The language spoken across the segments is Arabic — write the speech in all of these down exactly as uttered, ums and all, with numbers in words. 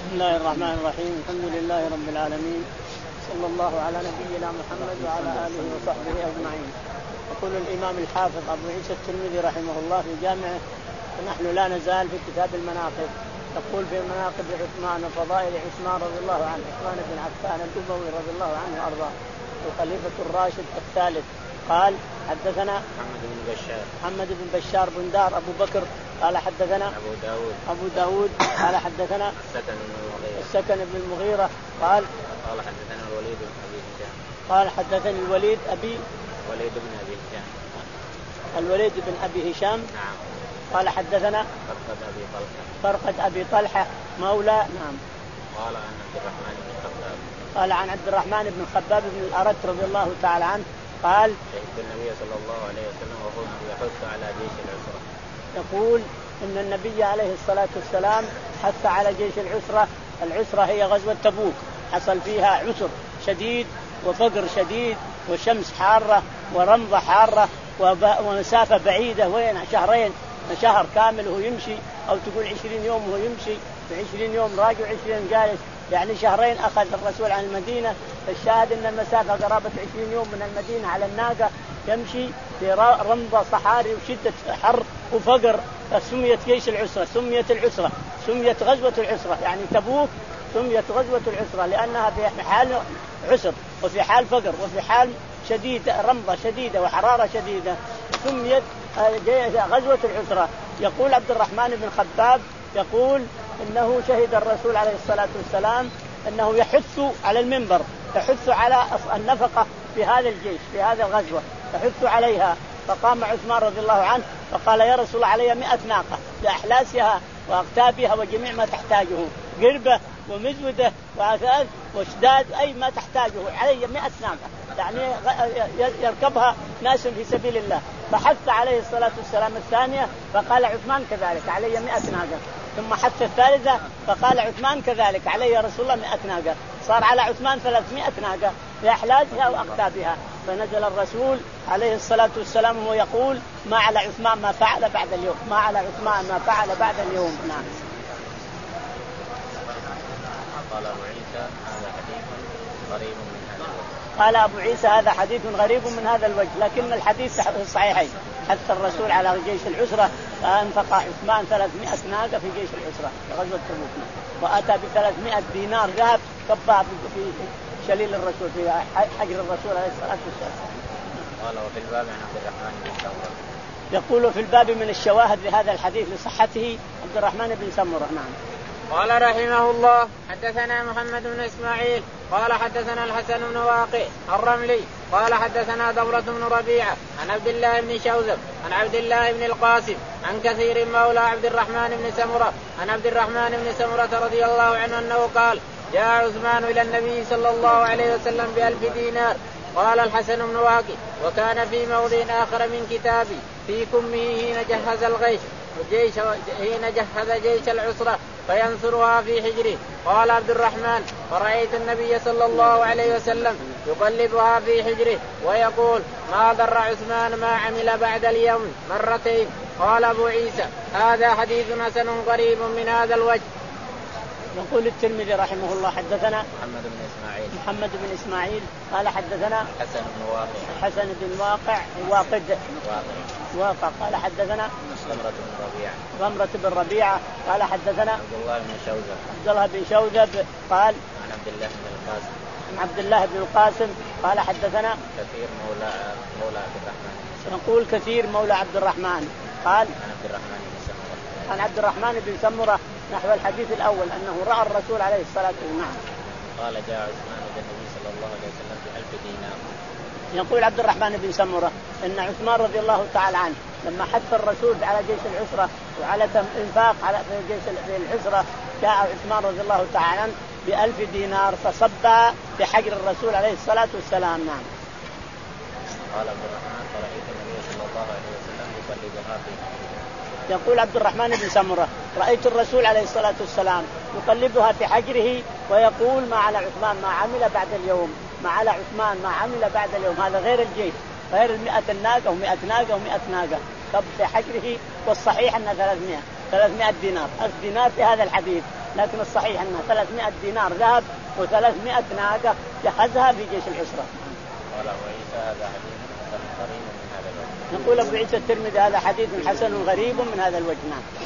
بسم الله الرحمن الرحيم. الحمد لله رب العالمين، صلى الله على نبينا محمد وعلى آله وصحبه أجمعين. يقول الإمام الحافظ أبو عيسى الترمذي رحمه الله في جامعه، ونحن لا نزال في كتاب المناقب. يقول في مناقب عثمان وفضائل عثمان رضي الله عنه، عثمان بن عفان الأموي رضي الله عنه وأرضاه، الخليفة الراشد الثالث. قال حدثنا محمد بن بشار محمد بن بشار بن دار أبو بكر قال حدثنا أبو داود أبو داود قال حدثنا السكن بن المغيرة السكن بن المغيرة قال قال حدثنا الوليد بن أبي هشام قال حدثني الوليد أبي وليد بن أبي هشام الوليد بن أبي هشام نعم. قال حدثنا فرقد أبي طلحة فرقد أبي طلحة مولى نعم. قال عن عبد الرحمن بن خباب قال عن عبد الرحمن بن خباب بن الأرت رضي الله تعالى عنه قال شهدت النبي صلى الله عليه وسلم وهو يحث على جيش العسرة. يقول إن النبي عليه الصلاة والسلام حث على جيش العسرة. العسرة هي غزوة تبوك، حصل فيها عسر شديد وفقر شديد وشمس حارة ورمضة حارة ومسافة بعيدة، وين شهرين شهر كامل هو يمشي، أو تقول عشرين يوم هو يمشي، عشرين يوم راجع عشرين جالس، يعني شهرين أخذ الرسول عن المدينة. الشاهد أن المسافة قرابة عشرين يوم من المدينة على الناقة يمشي في رمضة صحاري وشدة حر وفقر، فسميت جيش العسرة، سميت العسرة، سميت غزوة العسرة، يعني تبوك سميت غزوة العسرة لأنها في حال عسر وفي حال فقر وفي حال شديد رمضة شديدة وحرارة شديدة، سميت غزوة العسرة. يقول عبد الرحمن بن خباب يقول إنه شهد الرسول عليه الصلاة والسلام أنه يحث على المنبر، يحث على النفقة في هذا الجيش في هذه الغزوة، يحث عليها. فقام عثمان رضي الله عنه فقال يا رسول الله علي مئة ناقة لأحلاسها وأقتابها وجميع ما تحتاجه، قربة ومزودة وعثاث وشداد، أي ما تحتاجه علي مئة ناقة، يعني يركبها ناس في سبيل الله. فحث عليه الصلاة والسلام الثانية فقال عثمان كذلك علي مئة ناقة، ثم حث الثالثة فقال عثمان كذلك علي يا رسول الله مئة ناقة، صار على عثمان ثلاثمائة ناقة لأحلاسها وأقتابها. فنزل الرسول عليه الصلاة والسلام وهو يقول ما على عثمان ما فعل بعد اليوم، ما على عثمان ما فعل بعد اليوم. نعم. قال أبو عيسى هذا حديث غريب من هذا الوجه. قال أبو عيسى هذا حديث غريب من هذا الوجه، لكن الحديث صحيحين. حث الرسول على جيش العسرة فأنفق عثمان ثلاثمائة ناقة في جيش العسرة في غزوة تبوك، وأتى بثلاثمائة دينار ذهب كبها في شليل الرسول في حجر الرسول عليه الصلاة والسلام. قال وفي الباب عن عبد الرحمن بن سمرة. يقول في الباب من الشواهد لهذا الحديث لصحته عبد الرحمن بن سمرة. نعم. قال رحمه الله حدثنا محمد بن إسماعيل قال حدثنا الحسن بن واقع الرملي قال حدثنا دورة بن ربيعة عن عبد الله بن شوذب عن عبد الله بن القاسم عن كثير مولى عبد الرحمن بن سمرة عن عبد الرحمن بن سمرة رضي الله عنه أنه قال جاء عثمان إلى النبي صلى الله عليه وسلم بألف دينار. قال الحسن بن واقع وكان في موضع آخر من كتابي في كمه حين جهز الغيش الجيش حين جهز جيش العسرة فينصرها في حجره. قال عبد الرحمن فرأيت النبي صلى الله عليه وسلم يقلبها في حجره ويقول ما ضر عثمان ما عمل بعد اليوم مرتين. قال أبو عيسى هذا حديث حسن قريب من هذا الوجه. يقول الترمذي رحمه الله حدثنا محمد بن إسماعيل محمد بن إسماعيل قال حدثنا حسن بن واقع حسن بن واقع واقد واقع قال حدثنا ضمرة بن ربيعة ضمرة بن ربيعة قال حدثنا عبد الله بن شوذب عبد الله بن شوذب قال عن عبد الله بن القاسم عن عبد الله بن القاسم قال حدثنا كثير مولى مولى عبد الرحمن. نقول كثير مولى عبد الرحمن قال عن عبد الرحمن بن سمرة عن عبد الرحمن بن سمرة نحو الحديث الأول أنه رأى الرسول عليه الصلاة والسلام. قال جاء عثمان إلى النبي صلى الله عليه وسلم بألف دينار. يقول عبد الرحمن بن سمرة إن عثمان رضي الله تعالى عنه لما حث الرسول على جيش العسرة وعلى إنفاق على جيش العسرة جاء عثمان رضي الله تعالى عنه بألف دينار فصب بحجر الرسول عليه الصلاة والسلام. نعم. قال عبد الرحمن فرأيت النبي صلى الله عليه وسلم يقلبها في يقول عبد الرحمن بن سمرة رأيت الرسول عليه الصلاة والسلام يقلبها في حجره ويقول ما على عثمان ما عمل بعد اليوم، ما على عثمان ما عمل بعد اليوم. هذا غير الجيش، غير المئة الناقة ومئة ناقة ومئة ناقة كب في حجره، والصحيح أن ثلاثمائة ثلاثمائة دينار. الدينار في هذا الحديث لكن الصحيح أنها ثلاثمائة دينار ذهب وثلاثمائة ناقة جهزها في جيش العسرة. قال أبو عيسى هذا حديث حسن غريب من هذا الوجه. نقول أبو عيسى الترمذي هذا حديث حسن غريب من هذا الوجه.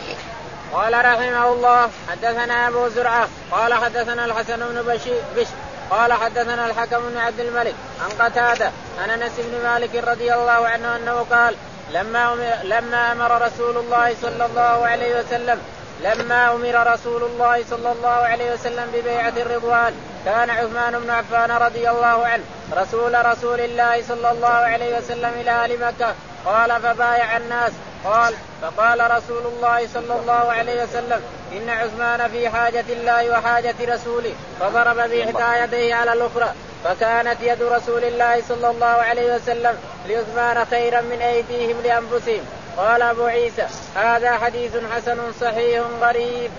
قال رحمه الله حدثنا أبو زرعة قال حدثنا الحسن بن بشير بشر قال حدثنا الحكم بن عبد الملك عن قتادة عن أنس بن مالك رضي الله عنه أنه قال لما أمر, لما أمر رسول الله صلى الله عليه وسلم لما أمر رسول الله صلى الله عليه وسلم ببيعة الرضوان كان عثمان بن عفان رضي الله عنه رسول رسول الله صلى الله عليه وسلم إلى أهل مكة قال فبايع الناس قال فقال رسول الله صلى الله عليه وسلم إن عثمان في حاجة الله وحاجة رسوله فضرب بإحدى يديه على الأخرى فكانت يد رسول الله صلى الله عليه وسلم لعثمان خيرا من أيديهم لأنفسهم. قال أبو عيسى هذا حديث حسن صحيح غريب.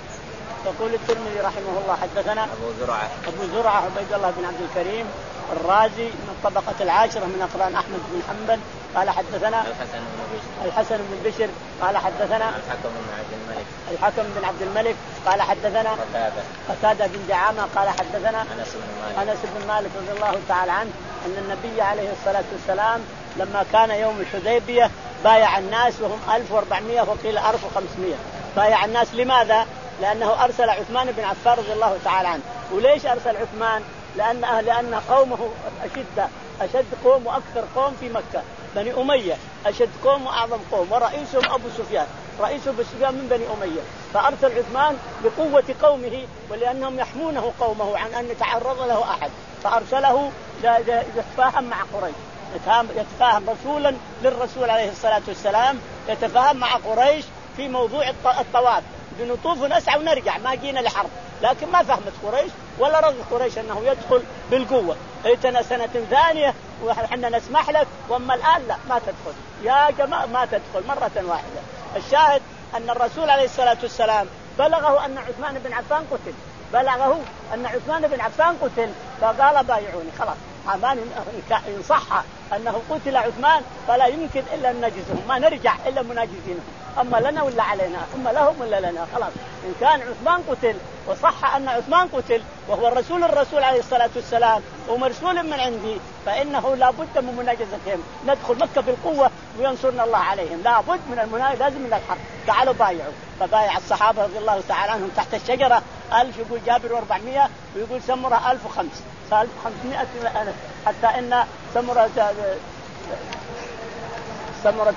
يقول الترمذي رحمه الله حدثنا أبو زرعة أبو زرعة عبيد الله بن عبد الكريم الرازي من الطبقة العاشرة من أقران أحمد بن حنبل قال حدثنا الحسن بن بشر الحسن بن بشر قال حدثنا الحكم بن عبد الملك الحكم بن عبد الملك قال حدثنا قتادة قتادة بن دعامة قال حدثنا أنس بن مالك أنس بن مالك رضي الله تعالى عنه أن النبي عليه الصلاة والسلام لما كان يوم الحديبية بايع الناس وهم ألف وأربعمائة وقيل ألف وخمسمائة. بايع الناس لماذا؟ لأنه أرسل عثمان بن عفان رضي الله تعالى عنه. وليش أرسل عثمان؟ لأن لأن قومه أشد أشد قوم وأكثر قوم في مكة بني أمية أشد قوم وأعظم قوم ورئيسهم أبو سفيان رئيس أبو سفيان من بني أمية. فأرسل عثمان بقوة قومه ولأنهم يحمونه قومه عن أن يتعرض له أحد فأرسله يتفاهم مع قريش يتفاهم رسولا للرسول عليه الصلاة والسلام يتفاهم مع قريش في موضوع الطواف بنطوف ونسعى ونرجع ما جينا لحرب. لكن ما فهمت قريش ولا رضي قريش أنه يدخل بالقوة. ائتنا سنة ثانية وحنا نسمح لك وأما الآن لا ما تدخل يا جماعة ما تدخل مرة واحدة. الشاهد أن الرسول عليه الصلاة والسلام بلغه أن عثمان بن عفان قتل بلغه أن عثمان بن عفان قتل فقال بايعوني خلاص عمان إن صح أنه قتل عثمان فلا يمكن إلا أن نجزهم ما نرجع إلا مناجزينهم أما لنا ولا علينا أما لهم ولا لنا خلاص. إن كان عثمان قتل وصح أن عثمان قتل وهو الرسول الرسول عليه الصلاة والسلام ومرسول من عندي فإنه لا بد من مناجزتهم ندخل مكة بالقوة وينصرنا الله عليهم لا بد من المناجزة لازم من الحرب. تعالوا بايعوا. فبايع الصحابة رضي الله تعالى عنهم تحت الشجرة ألف يقول جابر وأربعمائة ويقول سمرة ألف وخمس ألف وخمسمائة حتى إن سمرة سمرة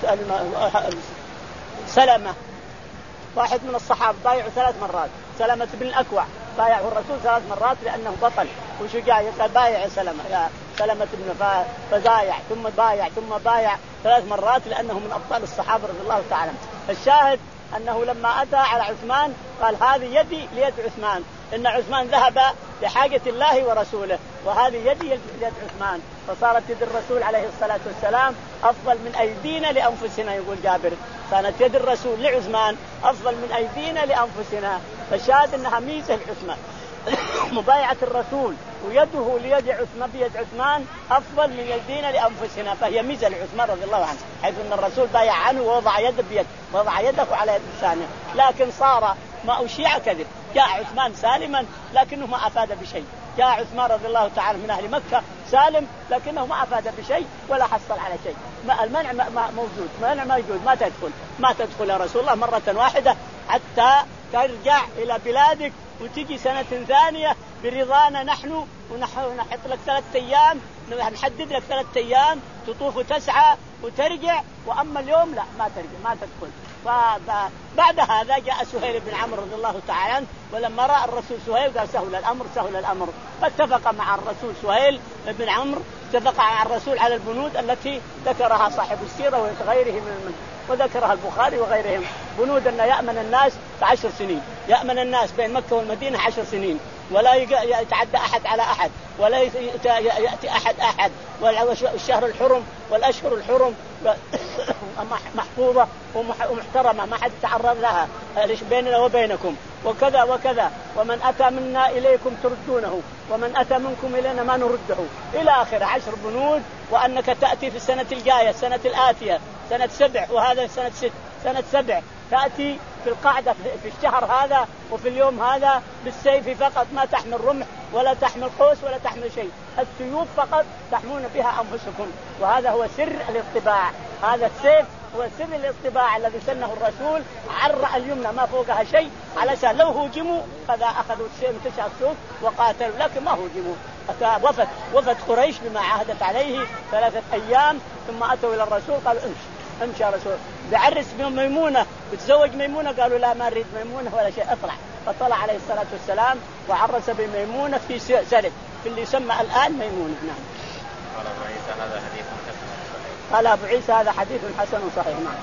سلمة واحد من الصحابة بايعوا ثلاث مرات سلمة بن الأكوع بايعه الرسول ثلاث مرات لأنه بطل وشجاع يقول بايع سلمة يا سلمة بن فبايع ثم بايع ثم بايع ثلاث مرات لأنه من أبطال الصحابة رضي الله تعالى. الشاهد أنه لما أتى على عثمان قال هذه يدي ليد عثمان إن عثمان ذهب لحاجة الله ورسوله وهذه يدي ليد عثمان فصارت يد الرسول عليه الصلاة والسلام أفضل من أيدينا لأنفسنا. يقول جابر كانت يد الرسول لعثمان أفضل من أيدينا لأنفسنا. فالشاهد أنها ميزة لعثمان مبايعة الرسول ويده ليد عثمان بيد عثمان أفضل من يدينا لأنفسنا فهي ميزة لعثمان رضي الله عنه حيث أن الرسول بايع عنه ووضع يده بيد وضع يده على يد لسانه. لكن صار ما أشيع كذب جاء عثمان سالما لكنه ما أفاد بشيء. جاء عثمان رضي الله تعالى من أهل مكة سالم لكنه ما أفاد بشيء ولا حصل على شيء. ما المنع موجود منع موجود ما تدخل ما تدخل يا رسول الله مرة واحدة حتى ترجع إلى بلادك وتجي سنة ثانية برضانا نحن ونحط لك ثلاثة أيام نحدد لك ثلاثة أيام تطوف وتسعى وترجع وأما اليوم لا ما ترجع ما تدخل. فبعد هذا جاء سهيل بن عمرو رضي الله تعالى عنه ولما رأى الرسول سهيل قال سهل الأمر سهل الأمر فاتفق مع الرسول سهيل بن عمرو اتفق مع الرسول على البنود التي ذكرها صاحب السيرة وغيره من وذكرها البخاري وغيرهم بنود أن يأمن الناس بعشر سنين يأمن الناس بين مكة والمدينة عشر سنين ولا يتعدى أحد على أحد ولا يأتي أحد أحد والشهر الحرم والأشهر الحرم محفوظة ومحترمة ما حد يتعرض لها بيننا وبينكم وكذا وكذا ومن أتى منا إليكم تردونه ومن أتى منكم إلينا ما نرده إلى آخر عشر بنود. وأنك تأتي في السنة الجاية السنة الآتية سنة سبع وهذا سنة ست سنة سبع تأتي في القعدة في الشهر هذا وفي اليوم هذا بالسيف فقط، ما تحمل رمح ولا تحمل قوس ولا تحمل شيء، السيوف فقط تحمون بها أنفسكم. وهذا هو سر الاطباع، هذا السيف هو سر الاطباع الذي سنه الرسول. عرى اليمنى ما فوقها شيء على سهل، لو هوجموا فذا أخذوا السيف تشع السوق وقاتلوا، لكن ما هوجموا. وفد وفد قريش بما عهدت عليه ثلاثة أيام، ثم أتوا إلى الرسول قالوا امشي امشي يا رسول، بعرس ميمونة بتزوج ميمونة، قالوا لا ما نريد ميمونة ولا شيء، اطلع. فطلع عليه الصلاة والسلام وعرس بميمونة في سرد في اللي يسمى الآن ميمونة. نعم. قال أبو عيسى هذا حديث حسن صحيح. قال أبو عيسى هذا حديث حسن صحيح. نعم.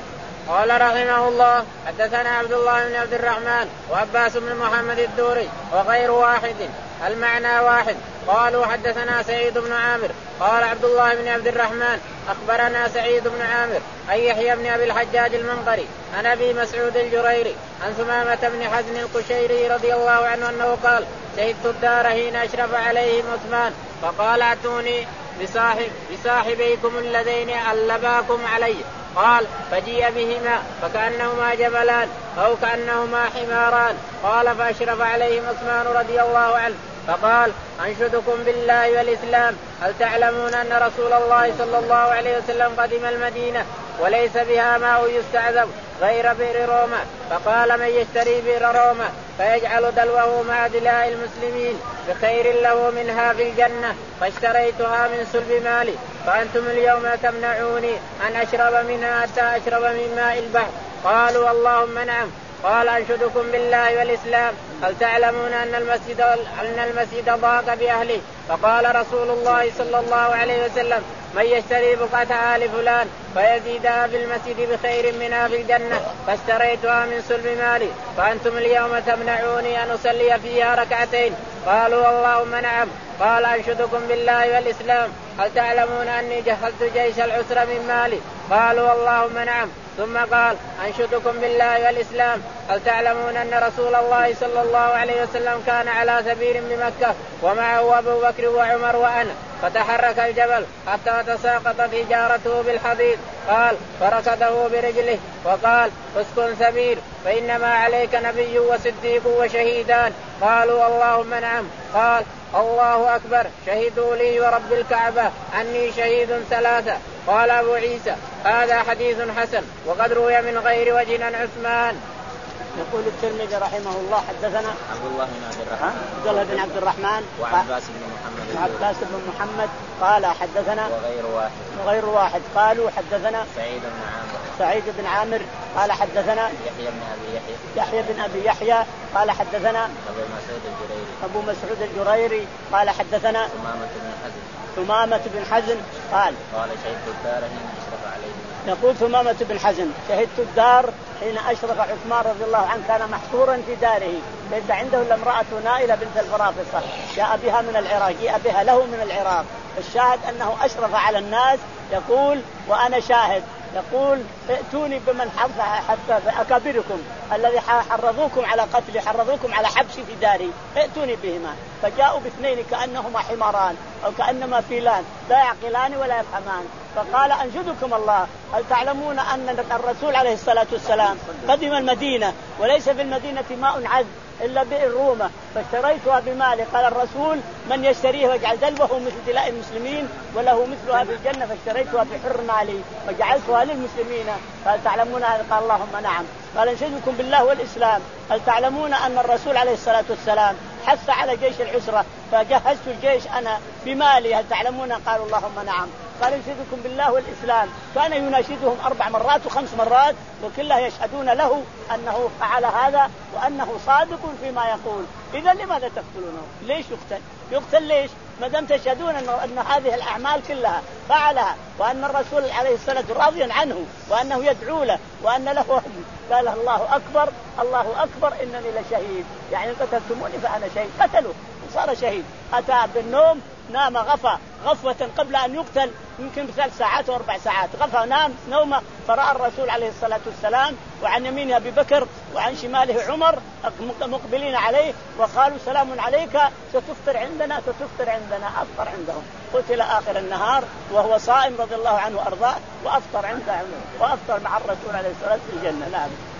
قال رحمه الله حدثنا عبد الله بن عبد الرحمن وعباس بن محمد الدوري وغير واحد المعنى واحد. قالوا حدثنا سعيد بن عامر قال عبد الله بن عبد الرحمن أخبرنا سعيد بن عامر أن يحيى بن أبي الحجاج المنقري عن أبي مسعود الجريري عن ثمامة بن حزن القشيري رضي الله عنه أنه قال شهدت الدار حين أشرف عليهم عثمان فقال اتوني بصاحب بصاحبيكم اللذين ألباكم علي. قال فجيء بهما فكأنهما جبلان أو كأنهما حماران. قال فأشرف عليهم عثمان رضي الله عنه فقال أنشدكم بالله والإسلام هل تعلمون أن رسول الله صلى الله عليه وسلم قدم المدينة وليس بها ماء يستعذب غير بئر روما؟ فقال من يشتري بئر روما فيجعل دلوه مع دلاء المسلمين بخير له منها في الجنة فاشتريتها من سلب مالي فأنتم اليوم تمنعوني أن أشرب منها حتى أشرب من ماء البحر. قالوا اللهم نعم. قال أنشدكم بالله والإسلام هل تعلمون أن المسجد أن المسجد ضاق بأهله؟ فقال رسول الله صلى الله عليه وسلم من يشتري بقعة آل فلان فيزيدها في المسجد بخير منها في الجنة فاشتريتها من سلب مالي فأنتم اليوم تمنعوني أن أصلي فيها ركعتين. قالوا اللهم نعم. قال أنشدكم بالله والإسلام هل تعلمون أني جهزت جيش العسرة من مالي؟ قالوا اللهم نعم. ثم قال أنشدكم بالله والإسلام هل تعلمون أن رسول الله صلى الله عليه وسلم كان على سبيل بمكة ومعه أبو بكر وعمر وأنا فتحرك الجبل حتى تساقط تجارته بالحضيض. قال فركضه برجله وقال اسكن سبيل فإنما عليك نبي وصديق وشهيدان. قالوا اللهم نعم. قال الله أكبر شهدوا لي ورب الكعبة أني شهيد ثلاثة. قال أبو عيسى هذا حديث حسن وقد روي من غير وجه عن عثمان. يقول الترمذي رحمه الله حدثنا عبد الله بن عبد الرحمن عبد الله بن عبد الرحمن وعباس بن محمد وعباس بن محمد قال حدثنا وغير واحد وغير واحد قالوا حدثنا سعيد بن عامر سعيد بن عامر قال حدثنا يحيى بن أبي يحيى يحيى بن أبي يحيى قال حدثنا أبو مسعود الجريري أبو مسعود الجريري قال حدثنا ثمامة بن حزن ثمامة بن حزن قال قال شهدت الدار حين أشرف عليهم. يقول ثمامة بن حزن شهدت الدار حين أشرف عثمان رضي الله عنه كان محصورا في داره ليس عنده إلا امرأة نائلة بنت الفرافصة جاء بها من العراق جاء بها له من العراق. الشاهد أنه أشرف على الناس. يقول وأنا شاهد يقول ائتوني بمن حتى أكابركم الذي حرضوكم على قتلي حرضوكم على حبسي في داري ائتوني بهما. فجاءوا باثنين كأنهما حماران أو كأنما فيلان لا يعقلان ولا يفهمان. فقال أنشدكم الله هل تعلمون أن الرسول عليه الصلاة والسلام قدم المدينة وليس في المدينة ماء عذب إلا بئر روما فاشتريتها بمالي. قال الرسول من يشتريه ويجعل دلوه مثل دلاء المسلمين وله مثلها في الجنة فاشتريتها بحر مالي وجعلتها للمسلمين. قال تعلمون هذا؟ قال اللهم نعم. قال انشدكم بالله والإسلام هل تعلمون أن الرسول عليه الصلاة والسلام حث على جيش العسرة فجهزت الجيش أنا بمالي هل تعلمون؟ قالوا اللهم نعم. قال انشدكم بالله والإسلام كان يناشدهم أربع مرات وخمس مرات وكلها يشهدون له أنه فعل هذا وأنه صادق فيما يقول. إذا لماذا تقتلونه؟ ليش يقتل؟ يقتل ليش؟ ما دام تشهدون أن, أن هذه الأعمال كلها فعلها وأن الرسول عليه الصلاة والسلام راضيا عنه وأنه يدعو له وأن له قال الله أكبر الله أكبر إنني لشهيد يعني قتلتموني فأنا شهيد. قتلوا وصار شهيد. أتى بالنوم نام غفى غفوة قبل أن يقتل يمكن بثلاث ساعات وأربع ساعات غفى نام نومه فرأى الرسول عليه الصلاة والسلام وعن يمينه أبي بكر وعن شماله عمر مقبلين عليه وقالوا سلام عليك ستفطر عندنا ستفطر عندنا. أفطر عندهم قتل آخر النهار وهو صائم رضي الله عنه وأرضاه وأفطر عنده وأفطر مع الرسول عليه الصلاة والسلام في الجنة. نعم.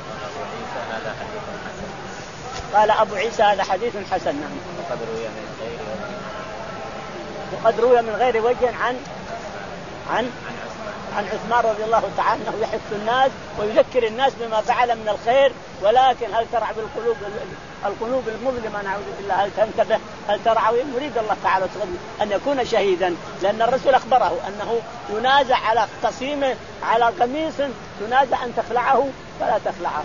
قال أبو عيسى هذا حديث قال أبو عيسى هذا حديث حسن. حسن. نعم. وقد روي من غير وجه. وقد روي من غير وجه عن عن عن عثمان. عن عثمان رضي الله تعالى أنه يحث الناس ويذكر الناس بما فعل من الخير، ولكن هل ترعى بالقلوب القلوب المظلمة نعوذ بالله، هل تنتبه، هل ترعى؟ يريد الله تعالى أن يكون شهيدا، لأن الرسول أخبره أنه ينازع على قصيمه على قميص، ينازع أن تخلعه فلا تخلعه.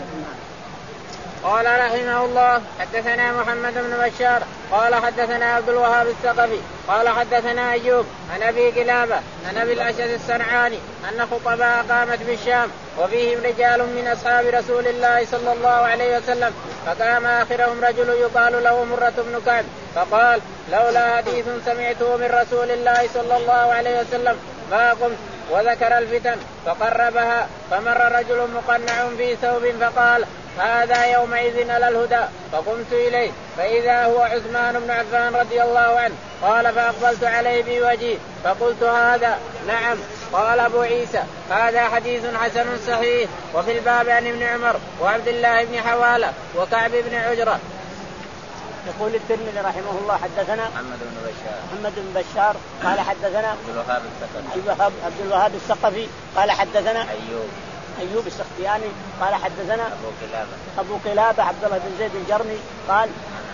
قال رحمه الله حدثنا محمد بن بشار قال حدثنا عبد الوهاب الثقفي قال حدثنا أيوب عن أبي قلابة عن أبي الأشعث الصنعاني أن خطباء قامت بالشام وفيهم رجال من أصحاب رسول الله صلى الله عليه وسلم، فقام آخرهم رجل يقال له مرة بن كعب فقال لولا حديث سمعته من رسول الله صلى الله عليه وسلم ما قمت، وذكر الفتن فقربها، فمر رجل مقنع في ثوب فقال هذا يومئذ على الهدى، فقمت إليه فإذا هو عثمان بن عفان رضي الله عنه، قال فأقبلت عليه بوجهي فقلت هذا نعم. قال أبو عيسى هذا حديث حسن صحيح. وفي الباب عن ابن عمر وعبد الله بن حوالة وكعب بن عجرة. يقول الترمذي رحمه الله حدثنا محمد بن بشار محمد بن بشار قال حدثنا عبد الوهاب الثقفي الوهاب عبد الوهاب الثقفي قال حدثنا أيوب أيوب السختياني قال حدثنا أبو قلابة أبو قلابة عبد الله بن زيد الجرمي قال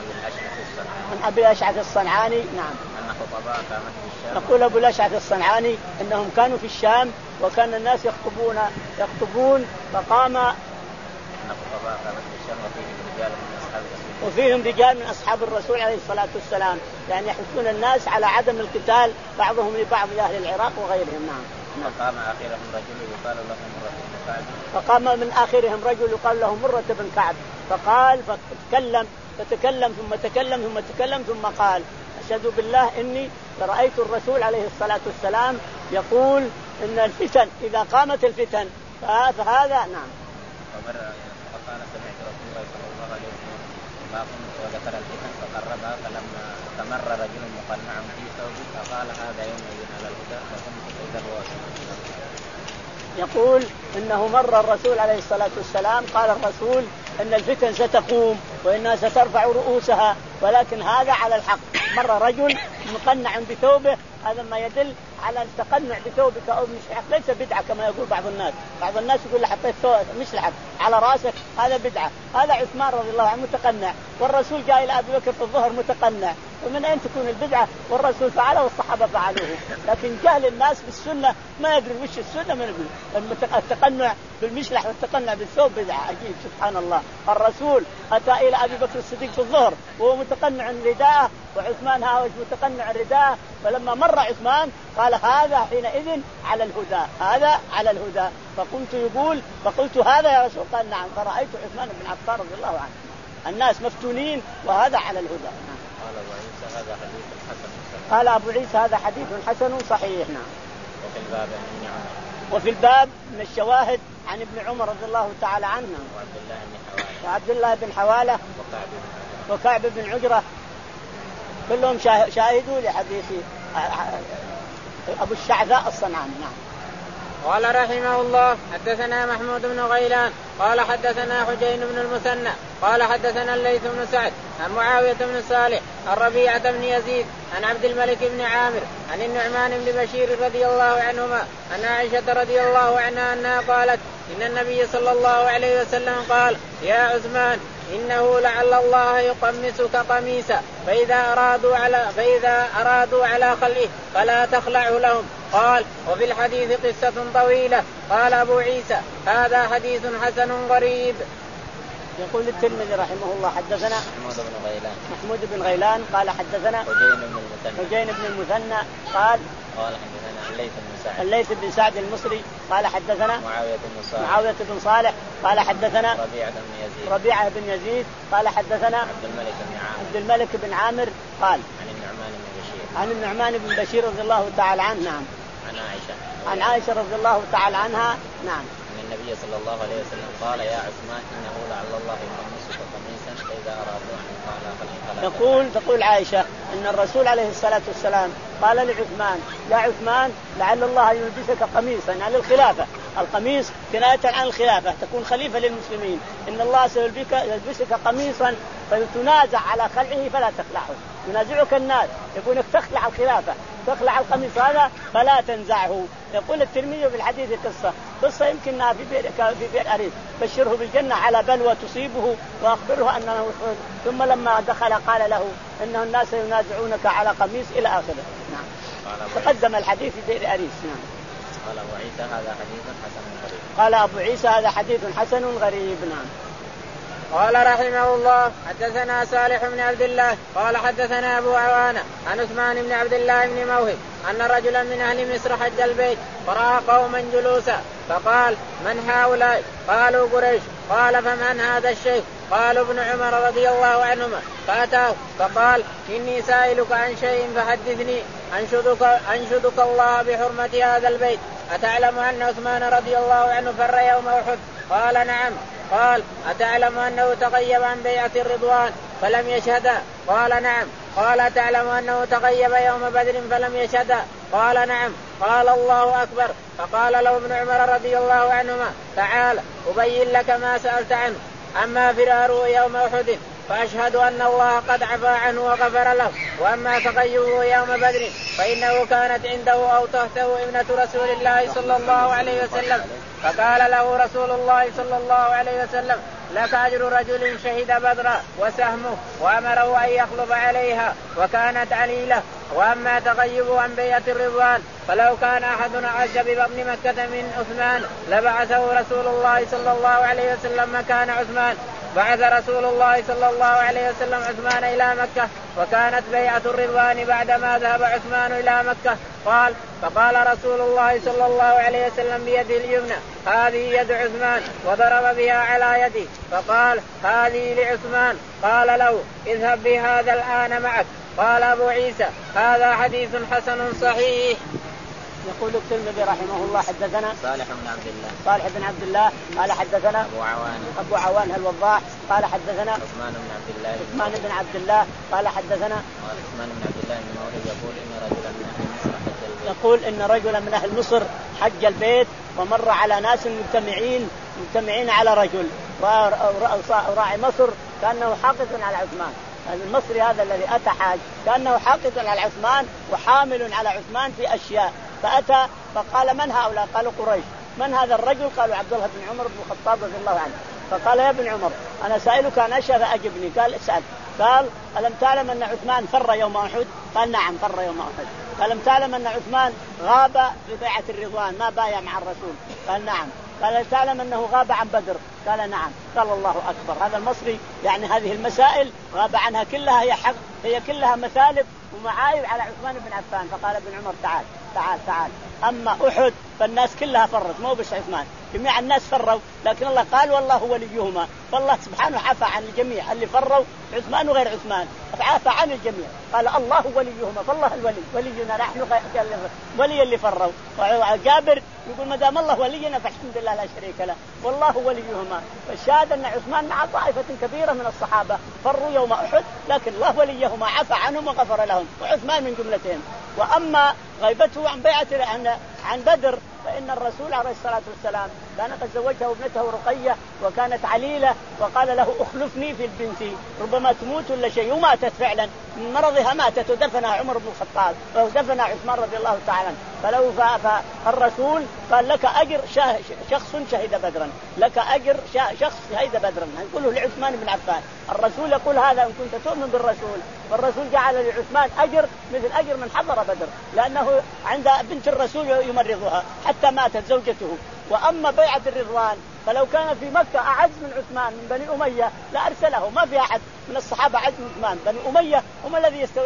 عن أبي الأشعث الصنعاني عن أبي الأشعث الصنعاني نعم أن خطباء قامت بالشام. يقول أبو الأشعث الصنعاني أنهم كانوا في الشام وكان الناس يخطبون يخطبون فقام أن خطباء قامت بالشام وفيهم رجال من أصحاب الرسول وفيهم رجال من أصحاب الرسول عليه الصلاة والسلام، يعني يحثون الناس على عدم القتال بعضهم لبعض لأهل العراق وغيرهم. نعم. فقام آخرهم رجل يقال له مرة بن كعب فقام من آخرهم رجل يقال له مرة بن كعب فقال فتكلم فتكلم ثم تكلم ثم تكلم ثم قال أشهد بالله إني رأيت الرسول عليه الصلاة والسلام يقول إن الفتن إذا قامت الفتن فهذا نعم. فقال سمعت رسول الله صلى الله عليه وسلم ما قمت وذكر الفتن فقربها، فلما تمر رجل مقنع في ثوب فقال هذا يومئذ على الهدى، فقمت فإذا هو يقول إنه مر الرسول عليه الصلاة والسلام قال الرسول إن الفتن ستقوم وإنها سترفع رؤوسها، ولكن هذا على الحق. مر رجل مقنع بثوبه، هذا ما يدل على التقنع بثوبك أو مش ليس بدعة كما يقول بعض الناس. بعض الناس يقول حطيت ثوب مش لحق على راسك هذا بدعة. هذا عثمان رضي الله عنه متقنع، والرسول جاء إلى أبي بكر في الظهر متقنع، ومن أين تكون البدعة؟ والرسول فعله والصحابة فعلوه. لكن جهل الناس بالسنة ما يدري وش السنة من يقول التقنع بالمشلح والتقنع بالثوب بدعة. عجيب سبحان الله. الرسول أتى إلى أبي بكر الصديق في الظهر وهو متقنع رداءه، وعثمان ها متقنع رداءه، فلما مر عثمان قال هذا حينئذ على الهدى، هذا على الهدى. فقمت يقول فقلت هذا يا رسول، قال نعم. فرأيت عثمان بن عفان رضي الله عنه. الناس مفتونين وهذا على الهدى. قال أبو عيسى هذا حديث حسن. قال أبو عيسى هذا حديث حسن صحيح. نعم. وفي الباب عن ابن عمر وفي الباب من الشواهد عن ابن عمر رضي الله تعالى عنه وعبد الله بن حوالة وعبد الله بن حوالة وكعب وكعب بن عجرة كلهم شاهدوا لحديث أبو الشعثاء الصنعاني. نعم. قال رحمه الله حدثنا محمود بن غيلان قال حدثنا حجين بن المثنى قال حدثنا الليث بن سعد عن معاوية بن صالح عن ربيعة بن يزيد عن عبد الملك بن عامر عن النعمان بن بشير رضي الله عنهما أن عائشة رضي الله عنها أنها قالت إن النبي صلى الله عليه وسلم قال يا عثمان إنه لعل الله يقمسك قميصا فإذا أرادوا على فإذا أرادوا على خلقه فلا تخلعه لهم. قال وفي الحديث قصة طويلة. قال أبو عيسى هذا حديث حسن غريب. يقول الترمذي رحمه الله حدثنا محمود بن غيلان محمود بن غيلان قال حدثنا حجين بن المثنى حجين بن المثنى قال قال حدثنا الليث بن سعد الليث بن سعد المصري قال حدثنا معاوية بن صالح معاوية بن صالح قال حدثنا ربيعة بن يزيد ربيعة بن يزيد قال حدثنا عبد الملك بن عامر عبد الملك بن عامر قال عن النعمان بن بشير عن النعمان بن بشير رضي الله تعالى عنه. نعم. عن عائشة عن عائشة رضي الله تعالى عنها. نعم. أن النبي صلى الله عليه وسلم قال يا عثمان إنه لعل الله يقمسك قميصا فإذا أرادوا أن قال يقول تقول عائشة أن الرسول عليه الصلاة والسلام قال لعثمان يا عثمان لعل الله يلبسك قميصا على الخلافة، القميص كناية عن الخلافة، تكون خليفة للمسلمين. إن الله سيلبسك قميصا فتنازع على خلعه فلا تخلعه، ينازعك الناس يقولك تخلع الخلافة تخلع القميص هذا فلا تنزعه. يقول الترمذي في الحديث قصة قصة يمكنها في بئر في بئر أريس، بشره بالجنة على بلوى تصيبه وأخبره أنه شهود. ثم لما دخل قال له إن الناس ينازعونك على قميص إلى آخره. نعم. تقدم الحديث في بئر أريس. نعم. قال أبو عيسى هذا حديث حسن غريب. قال أبو عيسى هذا حديث حسن غريب. نعم. قال رحمه الله حدثنا صالح بن عبد الله قال حدثنا أبو عوانة عن عثمان بن عبد الله بن موهب أن رجلا من أهل مصر حج البيت فرأى قوما جلوسا فقال من هؤلاء؟ قالوا قريش. قال فمن هذا الشيخ؟ قالوا ابن عمر رضي الله عنهما. فأتاه فقال إني سائلك عن شيء فحدثني أنشدك, أنشدك الله بحرمة هذا البيت. أتعلم أن عثمان رضي الله عنه فر يوم أحد؟ قال نعم. قال أتعلم أنه تغيب عن بيعة الرضوان فلم يشهدها؟ قال نعم. قال أتعلم أنه تغيب يوم بدر فلم يشهدها؟ قال نعم. قال الله أكبر. فقال له ابن عمر رضي الله عنهما تعال أبين لك ما سألت عنه. أما فراره يوم أحد فأشهد أن الله قد عفى عنه وغفر له، وأما تغيبه يوم بدر فإنه كانت عنده أو تحته ابنة رسول الله صلى الله عليه وسلم. فقال له رسول الله صلى الله عليه وسلم لك أجر رجل شهد بدرا وسهمه، وأمره أن يخلف عليها وكانت عليلة. وأما تغيبه عن بيعة الرضوان فلو كان أحد أعز ببطن مكة من عثمان لبعثه رسول الله صلى الله عليه وسلم مكان عثمان. بعث رسول الله صلى الله عليه وسلم عثمان إلى مكة، وكانت بيعة الرضوان بعدما ذهب عثمان إلى مكة. قال فقال رسول الله صلى الله عليه وسلم بيده اليمنى هذه يد عثمان، وضرب بها على يده فقال هذه لعثمان. قال له اذهب بهذا الآن معك. قال أبو عيسى هذا حديث حسن صحيح. يقول الترمذي رحمه الله حدثنا صالح بن عبد الله صالح بن عبد الله قال حدثنا أبو عوان أبو عوان الوضاح قال حدثنا عثمان بن عبد الله عثمان بن عبد الله قال حدثنا عثمان بن عبد الله بن موهب يقول إن رجلا من أهل مصر حج البيت يقول إن رجلا من أهل مصر حج البيت ومر على ناس مجتمعين مجتمعين على رجل، وراعي مصر كأنه حاقد على عثمان. المصري هذا الذي أتى حاج كأنه حاقد على عثمان وحامل على عثمان في أشياء. فأتى فقال من هؤلاء؟ قالوا قريش. من هذا الرجل؟ قالوا عبد الله بن عمر بن الخطاب رضي الله عنه. فقال يا ابن عمر أنا سائلك عن أشياء فأجبني. قال اسأل. قال ألم تعلم أن عثمان فر يوم أحد؟ قال نعم فر يوم أحد. ألم تعلم أن عثمان غاب في بيعة الرضوان ما بايع مع الرسول؟ قال نعم. قال هل تعلم أنه غاب عن بدر؟ قال نعم. قال الله أكبر. هذا المصري يعني هذه المسائل غاب عنها كلها، هي حق، هي كلها مثالب ومعايب على عثمان بن عفان. فقال ابن عمر تعال تعال تعال. أما أحد فالناس كلها فرت مو بس عثمان، جميع الناس فروا، لكن الله قال والله وليهما. فالله سبحانه عفى عن الجميع اللي فروا، عثمان وغير عثمان عفى عن الجميع. قال الله وليهما، فالله الولي ولينا نحن ولي اللي فروا. وجابر يقول ما دام الله ولينا فالحمد لله لا شريك له والله وليهما. فالشاهد أن عثمان مع طائفة كبيرة من الصحابة فروا يوم أحد، لكن الله وليهما عفى عنهم وغفر لهم، وعثمان من جملتهم. وأما غيبته عن بيعة عن عن بدر فإن الرسول عليه الصلاة والسلام كان قد زوجه ابنته رقية وكانت عليلة، وقال له اخلفني في البنت ربما تموت ولا شيء، وماتت فعلا من مرضها ماتت، ودفنها عمر بن الخطاب ودفنها عثمان رضي الله تعالى عنه. فلو فالرسول قال لك أجر شخص شهد بدرا، لك أجر شخص شهد بدرا، نقوله لعثمان بن عفان. الرسول يقول هذا إن كنت تؤمن بالرسول، والرسول جعل لعثمان أجر مثل أجر من حضر بدر، لأنه عند بنت الرسول يمرضها حتى ماتت زوجته. وأما بيعة الرضوان فلو كان في مكة أعز من عثمان من بني أمية لأرسله، ما في أحد من الصحابة أعز من عثمان. بني أمية هم الذي يستو...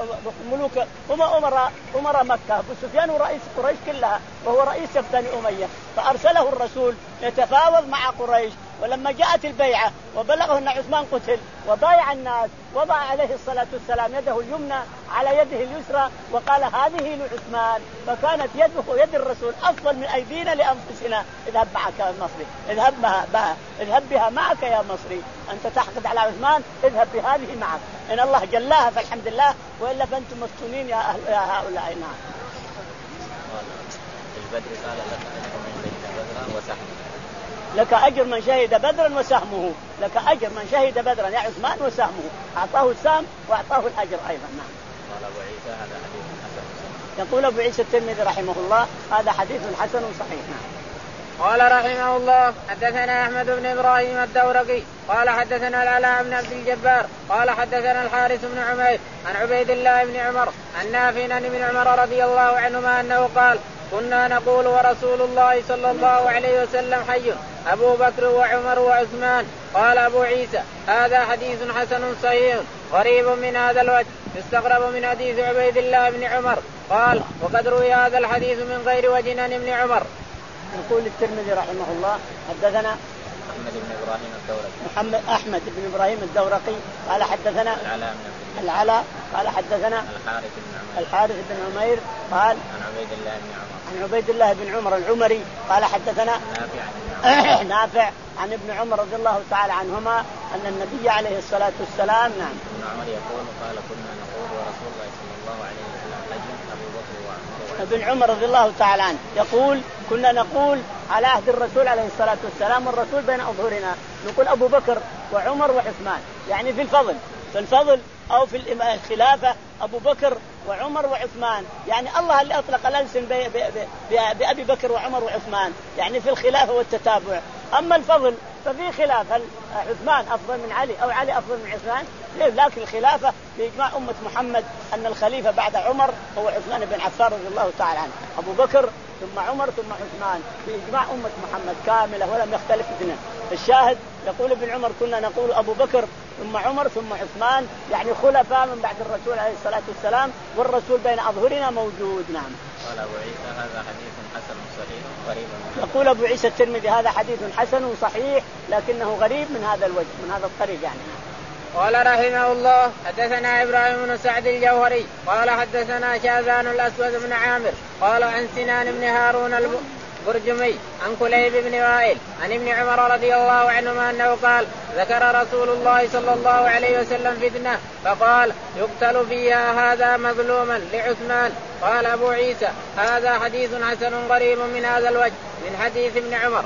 ملوك هم أمراء أمراء مكة، أبو سفيان رئيس قريش كلها وهو رئيس بني أمية، فأرسله الرسول يتفاوض مع قريش. ولما جاءت البيعة وبلغه أن عثمان قتل وبايع الناس، وضع عليه الصلاة والسلام يده اليمنى على يده اليسرى وقال هذه لعثمان، فكانت يده يد الرسول أفضل من أيدينا لأنفسنا. اذهب معك يا مصري، اذهب بها اذهب بها معك يا مصري، أنت تحقد على عثمان اذهب بهذه معك، إن الله جلاها فالحمد لله، وإلا فأنتم مفتونين يا, أهل يا هؤلاء. نعم. البدر قال لك وسهمه. لك أجر من شهد بدرا وسهمه، لك أجر من شهد بدرا يا عثمان وسهمه، أعطاه السهم وأعطاه الأجر أيضا. نعم. قال أبو عيسى هذا حديث حسن صحيح. يقول أبو عيسى الترمذي رحمه الله هذا حديث حسن صحيح. نعم. قال رحمه الله حدثنا أحمد بن إبراهيم الدورقي قال حدثنا العلاء بن عبد الجبار قال حدثنا الحارث بن عمير عن عبيد الله بن عمر عن نافع عن ابن عمر رضي الله عنهما أنه قال كنا نقول ورسول الله صلى الله عليه وسلم حي أبو بكر وعمر وعثمان. قال أبو عيسى هذا حديث حسن صحيح غريب من هذا الوجه يستغرب من حديث عبيد الله بن عمر. قال وقد روي هذا الحديث من غير وجه عن ابن عمر. يقول الترمذي رحمه الله حدثنا محمد بن إبراهيم الدورقي محمد أحمد بن إبراهيم الدورقي قال حدثنا العلاء بن العلاء قال حدثنا الحارث بن عمير الحارث بن عمير قال عن عبيد الله بن عمر عن عبيد الله بن عمر العمري قال حدثنا نافع عن نافع عن ابن عمر رضي الله تعالى عنهما أن النبي عليه الصلاة والسلام. نعم. ابن عمر يقول قال كنا نقول ورسول الله صلى الله عليه وسلم حي أبو بكر وعمر. ابن عمر رضي الله تعالى عنه يقول كنا نقول على عهد الرسول عليه الصلاة والسلام والرسول بين أظهرنا نقول أبو بكر وعمر وعثمان، يعني في الفضل في الفضل أو في الخلافة أبو بكر وعمر وعثمان، يعني الله اللي أطلق الألسن بأبي بكر وعمر وعثمان يعني في الخلافة والتتابع. أما الفضل ففي خلاف هل عثمان أفضل من علي أو علي أفضل من عثمان، لكن الخلافة بإجماع أمة محمد أن الخليفة بعد عمر هو عثمان بن عفان رضي الله تعالى عنه، أبو بكر ثم عمر ثم عثمان بإجماع أمة محمد كاملة ولم يختلف اثنين. الشاهد يقول ابن عمر كنا نقول أبو بكر ثم عمر ثم عثمان، يعني خلفاء من بعد الرسول عليه الصلاة والسلام والرسول بين أظهرنا موجود. نعم. قال أبو عيسى هذا حديث حسن صحيح غريب. يقول أبو عيسى الترمذي هذا حديث حسن صحيح لكنه غريب من هذا الوجه من هذا الطريق يعني. قال رحمه الله حدثنا إبراهيم بن سعد الجوهري قال حدثنا شاذان الأسود بن عامر قال عن سنان بن هارون البرجمي عن كليب بن وائل عن ابن عمر رضي الله عنهما أنه قال ذكر رسول الله صلى الله عليه وسلم فتنة فقال يقتل فيها هذا مظلوما لعثمان. قال أبو عيسى هذا حديث حسن غريب من هذا الوجه من حديث ابن عمر.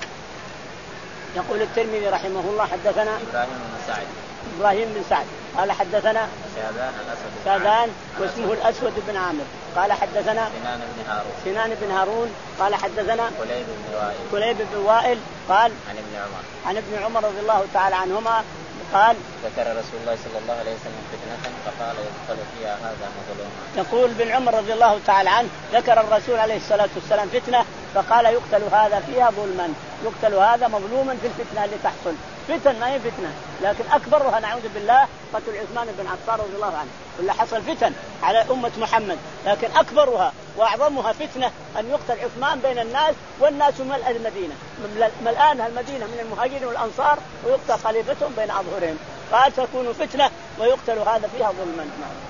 يقول الترمذي رحمه الله حدثنا إبراهيم بن سعد إبراهيم بن سعد قال حدثنا شاذان الأسود شاذان واسمه الأسود بن عامر قال حدثنا سنان بن هارون سنان بن هارون قال حدثنا كليب بن وائل كليب بن وائل قال عن ابن عمر عن ابن عمر رضي الله تعالى عنهما قال ذكر رسول الله صلى الله عليه وسلم فتنة فقال يقتل فيها هذا مظلوما. يقول ابن عمر رضي الله تعالى عنه ذكر الرسول عليه الصلاة والسلام فتنة فقال يقتل هذا فيها ظلما، يقتل هذا مظلوما في الفتنة اللي تحصل. فتن ما هي فتنة لكن أكبرها نعوذ بالله قتل عثمان بن عفان رضي الله عنه، ولا حصل فتن على أمة محمد لكن أكبرها وأعظمها فتنة أن يقتل عثمان بين الناس والناس ملء المدينة ملآنها المدينة من المهاجرين والأنصار ويقتل خليفتهم بين أظهرهم، قال تكون فتنة ويقتل هذا فيها ظلما.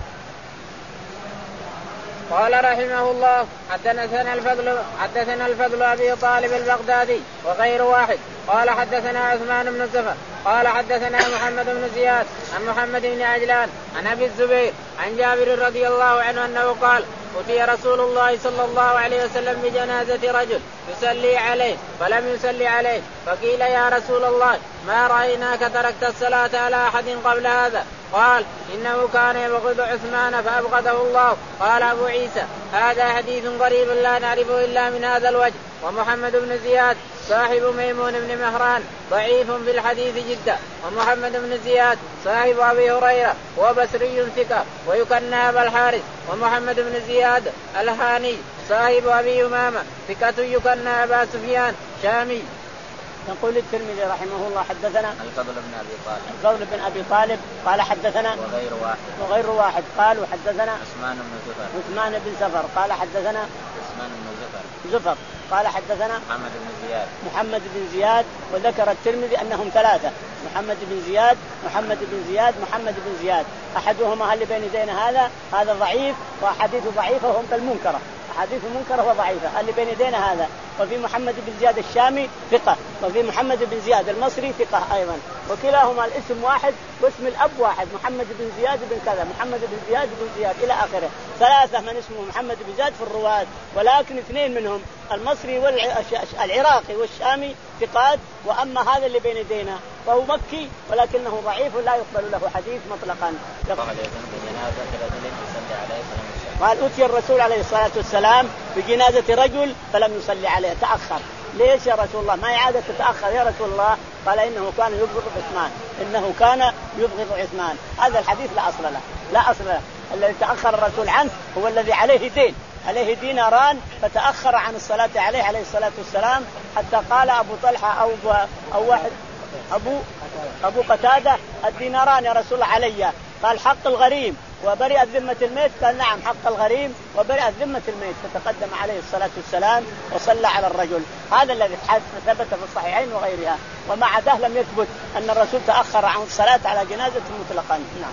قال رحمه الله حدثنا الفضل حدثنا الفضل أبي طالب البغدادي وغير واحد قال حدثنا عثمان بن زفر قال حدثنا محمد بن زياد عن محمد بن عجلان عن أبي الزبير عن جابر رضي الله عنه أنه قال أتي رسول الله صلى الله عليه وسلم بجنازة رجل يصلي عليه فلم يصلي عليه فقيل يا رسول الله ما رأيناك تركت الصلاة على أحد قبل هذا؟ قال إنه كان يبغض عثمان فأبغضه الله. قال أبو عيسى هذا حديث غريب لا نعرفه إلا من هذا الوجه. ومحمد بن زياد صاحب ميمون بن مهران ضعيف في الحديث جدا. ومحمد بن زياد صاحب أبي هريرة وبصري ثقة ويكنى أبا الحارث. ومحمد بن زياد الهاني صاحب أبي أمامة ثقة يكنى أبا سفيان شامي. يقول الترمذي رحمه الله حدثنا الفضل بن أبي طالب الفضل بن أبي طالب قال حدثنا وغير واحد وغير واحد قال وحدثنا عثمان بن زفر عثمان بن زفر قال حدثنا عثمان بن زفر زفر قال حدثنا محمد بن زياد محمد بن زياد. وذكر الترمذي أنهم ثلاثة محمد بن زياد محمد بن زياد محمد بن زياد أحدهما اللي بين يدينا هذا هذا ضعيف وأحاديث ضعيفة وهم كالمنكرة أحاديث منكرة وضعيفة. اللي بين يدينا هذا. وفي محمد بن زياد الشامي ثقة، وفي محمد بن زياد المصري ثقة أيضا، وكلاهما الاسم واحد واسم الأب واحد، محمد بن زياد بن كذا، محمد بن زياد بن زياد إلى آخره. ثلاثة من اسمه محمد بن زياد في الرواة، ولكن اثنين منهم المصري والعراقي والشامي ثقات، وأما هذا اللي بين يدينا فهو مكي ولكنه ضعيف ولا يقبل له حديث مطلقا. قال أتي الرسول عليه الصلاة والسلام بجنازة رجل فلم يصلي عليه، تأخر. ليش يا رسول الله؟ ما عادة تتأخر يا رسول الله؟ قال إنه كان يبغض عثمان، إنه كان يبغض عثمان. هذا الحديث لا أصل له، لا أصل له. الذي تأخر الرسول عنه هو الذي عليه دين، عليه ديناران فتأخر عن الصلاة عليه عليه الصلاة والسلام، حتى قال أبو طلحة أو أو واحد أبو أبو قتادة الديناران يا رسول الله علي. قال حق الغريم وبرئت ذمة الميت، قال نعم حق الغريم وبرئت ذمة الميت، فتقدم عليه الصلاة والسلام وصلى على الرجل. هذا الذي ثبت في الصحيحين وغيرها، ومع عداه لم يثبت أن الرسول تأخر عن الصلاة على جنازة مطلقا. نعم.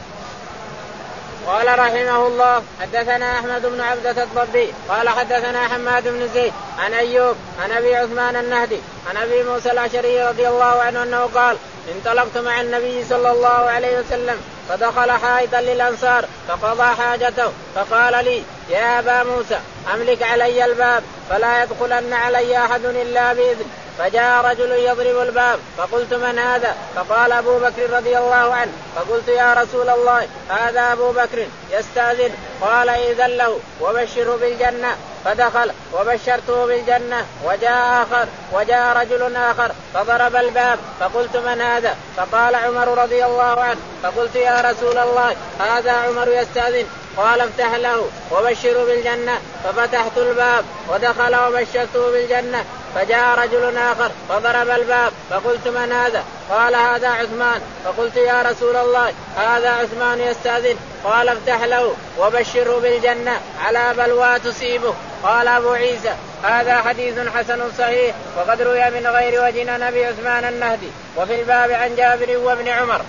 قال رحمه الله حدثنا أحمد بن عبدة الضبي قال حدثنا حماد بن زيد عن أيوب عن أبي عثمان النهدي عن أبي موسى الأشعري رضي الله عنه أنه قال انطلقت مع النبي صلى الله عليه وسلم فدخل حائطا للأنصار فقضى حاجته فقال لي يا أبا موسى أملك علي الباب فلا يدخلن علي أحد إلا بإذن. فجاء رجل يضرب الباب فقلت من هذا؟ فقال أبو بكر رضي الله عنه. فقلت يا رسول الله هذا أبو بكر يستأذن. قال إذن له وبشره بالجنة. فدخل وبشرته بالجنة. وجاء آخر وجاء رجل آخر فضرب الباب فقلت من هذا؟ فقال عمر رضي الله عنه. فقلت يا رسول الله هذا عمر يستأذن. قال افتح له وبشره بالجنة. ففتحت الباب ودخل وبشرته بالجنة. فجاء رجل آخر فضرب الباب فقلت من هذا؟ قال هذا عثمان. فقلت يا رسول الله هذا عثمان يستأذن. قال افتح له وبشره بالجنة على بلوى تصيبه. قال أبو عيسى هذا حديث حسن صحيح وقد روي من غير وجه عن أبي عثمان النهدي وفي الباب عن جابر وابن عمر.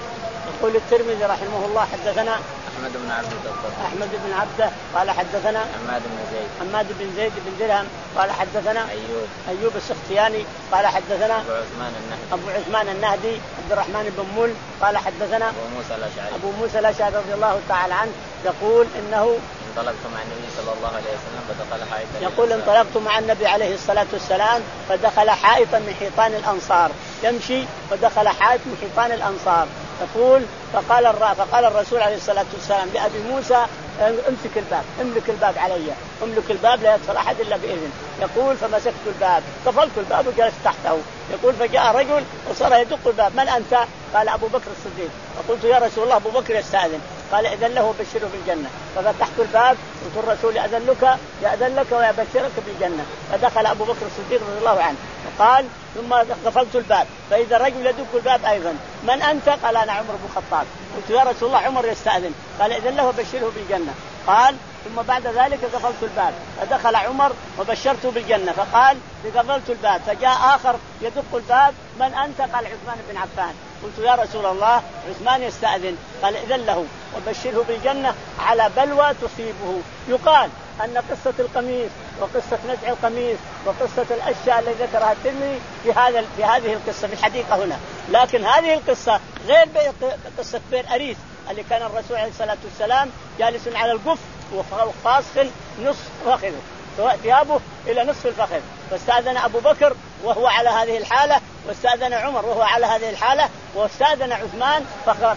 يقول الترمذي رحمه الله حدثنا أحمد بن عبده أحمد بن عبده قال حدثنا حماد بن زيد حماد بن زيد بن درهم قال حدثنا أيوب أيوب السختياني قال حدثنا أبو عثمان النهدي أبو عثمان النهدي عبد الرحمن بن مل قال حدثنا أبو موسى الأشعري أبو موسى الأشعري رضي الله تعالى عنه يقول إنه انطلقت مع النبي صلى الله عليه وسلم فدخل حائطا. يقول انطلقت مع النبي عليه الصلاة والسلام فدخل حائطا من حيطان الأنصار، يمشي فدخل حائط من حيطان الأنصار. يقول فقال فقال الرسول عليه الصلاة والسلام لأبي موسى امسك الباب املك الباب علي املك الباب لا يدخل أحد إلا بإذن. يقول فمسكت الباب قفلت الباب وجلست تحته. يقول فجاء رجل وصار يدق الباب من أنت؟ قال أبو بكر الصديق. فقلت يا رسول الله أبو بكر يستأذن. قال إذن له بشره بالجنة. ففتحت الباب قلت الرسول يأذن لك يأذن لك ويبشرك بالجنة. فدخل أبو بكر الصديق رضي الله عنه وقال ثم قفلت الباب فإذا الرجل يدق الباب أيضا من أنت؟ قال أنا عمر بن الخطاب. قلت يا رسول الله عمر يستأذن. قال إذن له بشره بالجنة. قال ثم بعد ذلك قفلت الباب فدخل عمر وبشرته بالجنة. فقال قفلت الباب فجاء آخر يدق الباب من أنت؟ قال عثمان بن عفان. قلت يا رسول الله عثمان يستأذن. قال إذن له وبشره بالجنة على بلوى تصيبه. يقال أن قصة القميص وقصة نزع القميص وقصة الأشياء التي ذكرها الترمذي في هذا في هذه القصة في الحديقة هنا، لكن هذه القصة غير قصة بئر أريس اللي كان الرسول عليه الصلاة والسلام جالس على القف وفاسخ نصف فخذه ثيابه إلى نصف الفخذ، فاستأذن أبو بكر وهو على هذه الحالة، واستأذن عمر وهو على هذه الحالة، واستأذن عثمان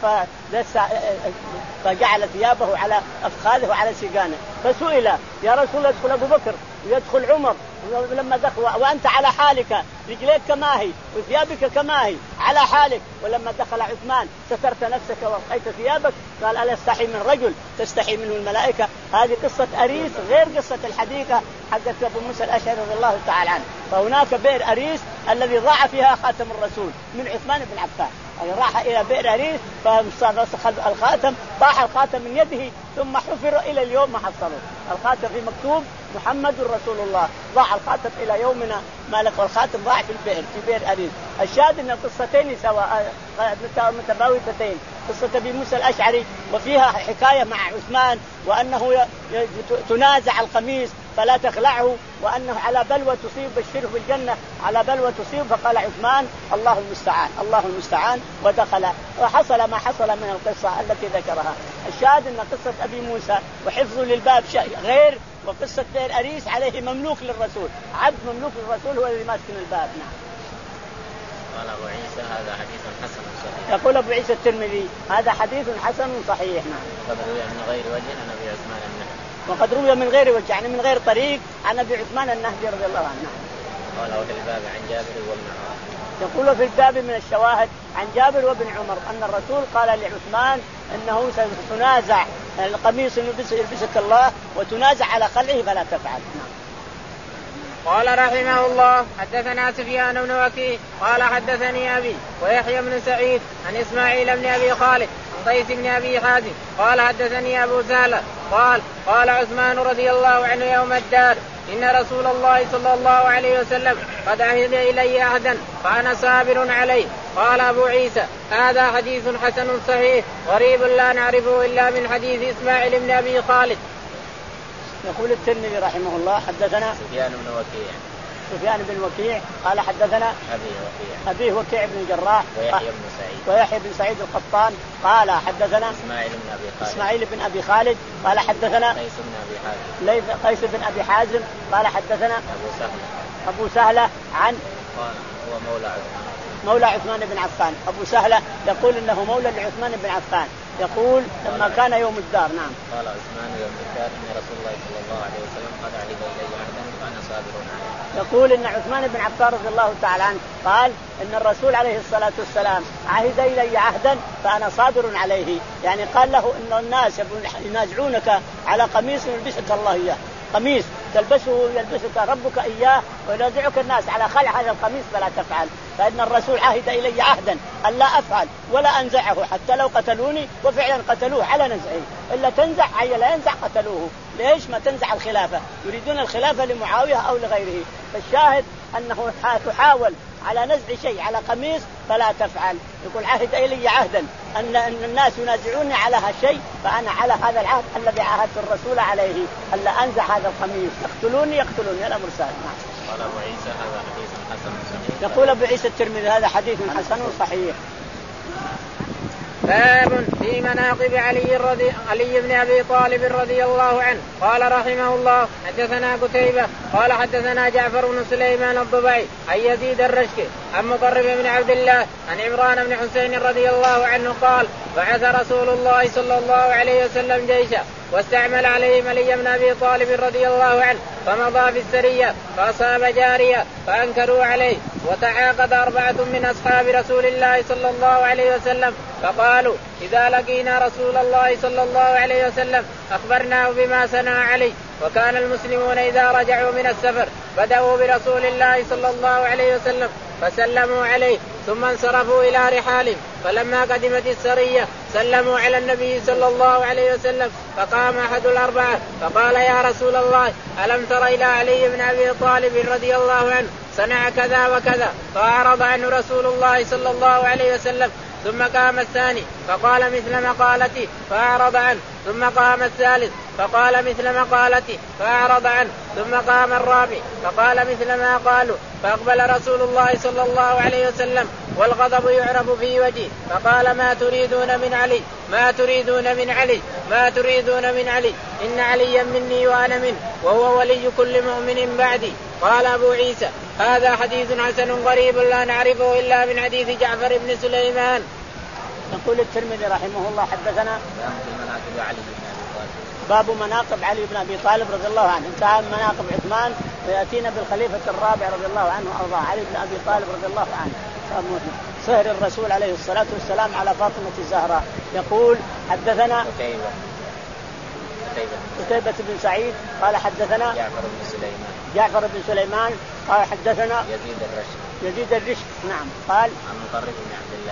فجعل ثيابه على أفخاذه وعلى سيقانه. فسئل يا رسول الله يدخل أبو بكر ويدخل عمر لما دخل وأنت على حالك رجليك كما هي وثيابك كما هي على حالك، ولما دخل عثمان سترت نفسك وأبقيت ثيابك. قال ألا استحي من رجل تستحي منه الملائكة. هذه قصة أريس غير قصة الحديقة حقت أبو موسى الأشعري رضي الله تعالى عنه. فهناك بئر أريس الذي ضاع فيها خاتم الرسول من عثمان بن عفان، يعني راح إلى بئر أريس فمسخ الخاتم، طاح الخاتم من يده ثم حفر إلى اليوم ما حصله الخاتم في مكتوب محمد رسول الله. ضاع الخاتم إلى يومنا ما لك، والخاتم ضاع في البئر في بئر أريس. الشاهد أن القصتين سواء متفاوتتين، قصة أبي موسى الأشعري وفيها حكاية مع عثمان وأنه تنازع القميص فلا تخلعه وأنه على بلوى تصيب بشره بالجنة على بلوى تصيب. فقال عثمان الله المستعان الله المستعان ودخل. وحصل ما حصل من القصة التي ذكرها. الشاهد أن قصة أبي موسى وحفظه للباب شيء غير، وقصة بئر أريس عليه مملوك للرسول، عبد مملوك للرسول هو الذي ماسك الباب. نعم. قال أبو عيسى هذا حديث حسن صحيح. يقول أبو عيسى الترمذي هذا حديث حسن صحيح. نعم. وقد روي من غير وجه عن أبي عثمان النهدي. وقد روي من غير وجه يعني من غير طريق عن أبي عثمان النهدي رضي الله عنه. قال وفي الباب عن جابر وابن عمر. يقول في الباب من الشواهد عن جابر وابن عمر أن الرسول قال لعثمان أنه ستنازع القميص يلبسك الله وتنازع على خلعه فلا تفعل. نعم. قال رحمه الله حدثنا سفيان بن وكيع قال حدثني أبي ويحيى بن سعيد عن إسماعيل بن أبي خالد عن قيس بن أبي حازم قال حدثني أبو سهلة قال قال عثمان رضي الله عنه يوم الدار إن رسول الله صلى الله عليه وسلم قد عهد إلي عهدا فأنا صابر عليه. قال أبو عيسى هذا حديث حسن صحيح غريب لا نعرفه إلا من حديث إسماعيل بن أبي خالد. يقول الترمذي رحمه الله حدثنا سفيان بن وكيع سفيان بن وكيع قال حدثنا أبي وكيع أبيه وكيع بن الجراح ويحيى بن سعيد ويحيى بن سعيد القطان قال حدثنا إسماعيل بن أبي خالد إسماعيل بن أبي خالد قال حدثنا قيس بن أبي حازم قيس بن أبي حازم قال حدثنا أبو سهلة أبو سهلة عن قال هو مولى عثمان مولى عثمان بن عفان. أبو سهلة يقول إنه مولى لعثمان بن عفان. يقول لما كان يوم الدار. نعم. قال عثمان يوم الدار إن رسول الله صلى الله عليه وسلم قد عهد إلي عهدا وأنا صابر عليه. يقول إن عثمان بن عفان رضي الله تعالى عنه قال إن الرسول عليه الصلاة والسلام عهد إلي عهدا فأنا صابر عليه. يعني قال له إن الناس ينازعونك على قميص يلبسك الله إياه، قميص تلبسه يلبسك ربك إياه وينازعك الناس على خلع هذا القميص فلا تفعل. فإن الرسول عهد إلي عهدا ألا أفعل ولا أنزعه حتى لو قتلوني، وفعلا قتلوه على نزعه. إلا تنزع أي لا ينزع قتلوه. ليش ما تنزع الخلافة؟ يريدون الخلافة لمعاوية أو لغيره. فالشاهد أنه تحاول على نزع شيء على قميص فلا تفعل. يقول عهد إلي عهدا أن أن الناس ينازعوني على هالشيء فأنا على هذا العهد الذي عاهدت الرسول عليه ألا أنزع هذا القميص. يقتلوني يقتلوني الأمر سهل. قال أبو عيسى هذا حديث حسن صحيح. يقول أبو عيسى الترمذي هذا حديث حسن صحيح. باب في مناقب علي رضي علي بن ابي طالب رضي الله عنه. قال رحمه الله حدثنا قتيبة قال حدثنا جعفر بن سليمان الضبعي عن يزيد الرشكي عن مطرف بن عبد الله عن عمران بن حسين رضي الله عنه قال بعث رسول الله صلى الله عليه وسلم جيشا واستعمل عليهم علي بن ابي طالب رضي الله عنه فمضى في السرية فأصاب جارية فأنكروا عليه وتعاقد أربعة من أصحاب رسول الله صلى الله عليه وسلم فقالوا إذا لقينا رسول الله صلى الله عليه وسلم أخبرناه بما صنع علي. وكان المسلمون إذا رجعوا من السفر بدأوا برسول الله صلى الله عليه وسلم فسلموا عليه ثم انصرفوا إلى رحالهم. فلما قدمت السرية سلموا على النبي صلى الله عليه وسلم فقام أحد الأربعة فقال يا رسول الله ألم تر إلى علي بن أبي طالب رضي الله عنه صنع كذا وكذا؟ فأعرض عنه رسول الله صلى الله عليه وسلم. ثم قام الثاني فقال مثل مقالتي فأعرض عنه. ثم قام الثالث فقال مثل مقالتي فأعرض عنه. ثم قام الرابع فقال مثل ما قالوا. فأقبل رسول الله صلى الله عليه وسلم والغضب يعرف في وجهه فقال ما تريدون من علي ما تريدون من علي ما تريدون من علي إن عليا مني وأنا منه وهو ولي كل مؤمن بعدي. قال أبو عيسى هذا حديث حسن غريب لا نعرفه إلا من حديث جعفر بن سليمان. يقول الترمذي رحمه الله حدثنا باب مناقب علي بن أبي طالب رضي الله عنه. انتهى من مناقب عثمان ويأتينا بالخليفة الرابع رضي الله عنه وأرضاه علي بن أبي طالب رضي الله عنه صهر الرسول عليه الصلاة والسلام على فاطمة الزهراء. يقول حدثنا قتيبة بن سعيد قال حدثنا جعفر بن سليمان جعفر بن سليمان قال حدثنا يزيد الرشد يزيد الرشد نعم قال عن مطرف بن عبد الله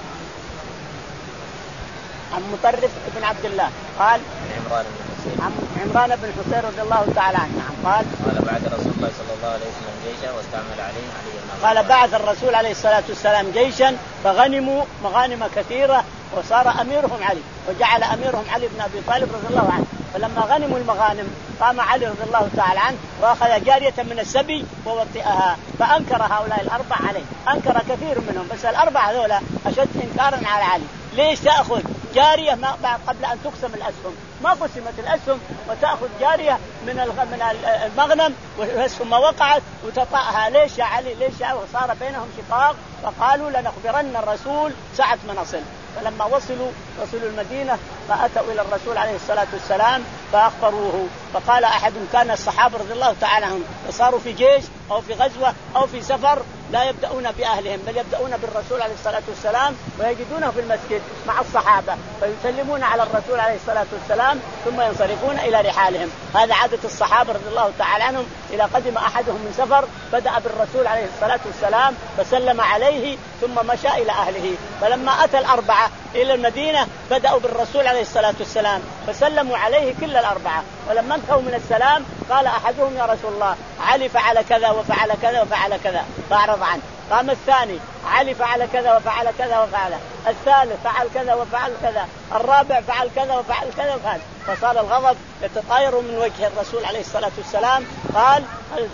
عن مطرف بن عبد الله قال عمران بن حسين عن عمران بن حسين رضي الله تعالى عنه نعم قال قال بعد رسول الله صلى الله عليه وسلم جيشا واستعمل عليه علي قال بعث الرسول عليه الصلاة والسلام جيشا فغنموا مغانم كثيرة وصار أميرهم علي، وجعل أميرهم علي بن أبي طالب رضي الله عنه. فلما غنموا المغانم قام علي رضي الله تعالى عنه وأخذ جارية من السبي ووطئها، فأنكر هؤلاء الأربع عليه، أنكر كثير منهم، بس الأربع هذولا أشد إنكارا على علي. ليش تأخذ جارية ما قبل أن تقسم الأسهم؟ ما قسمت الأسهم وتأخذ جارية من من المغنم والأسهم وقعت وتطأها؟ ليش يا علي؟ ليش يا علي؟ وصار بينهم شقاق، فقالوا لنخبرن الرسول ساعة ما نصل. فلما وصلوا وصلوا المدينة فأتوا إلى الرسول عليه الصلاة والسلام فأخبروه، فقال أحد كان الصحابة رضي الله تعالى عنهم وصاروا في جيش أو في غزوة أو في سفر لا يبدأون بأهلهم بل يبدأون بالرسول عليه الصلاة والسلام ويجدونه في المسجد مع الصحابة فيسلمون على الرسول عليه الصلاة والسلام ثم ينصرفون إلى رحالهم. هذا عادة الصحابة رضي الله تعالى عنهم. إذا قدم أحدهم من سفر بدأ بالرسول عليه الصلاة والسلام فسلم عليه ثم مشى إلى أهله. فلما أتى الأربعة إلى المدينة بدأوا بالرسول عليه الصلاة والسلام فسلموا عليه كل الأربعة، ولما انتهوا من السلام قال أحدهم يا رسول الله علي فعل كذا وفعل كذا وفعل كذا فأعرض عنه. قام الثاني علي فعل كذا وفعل كذا وفعل، الثالث فعل كذا وفعل كذا، الرابع فعل كذا وفعل كذا وفعل. فصار الغضب يتطاير من وجه الرسول عليه الصلاة والسلام. قال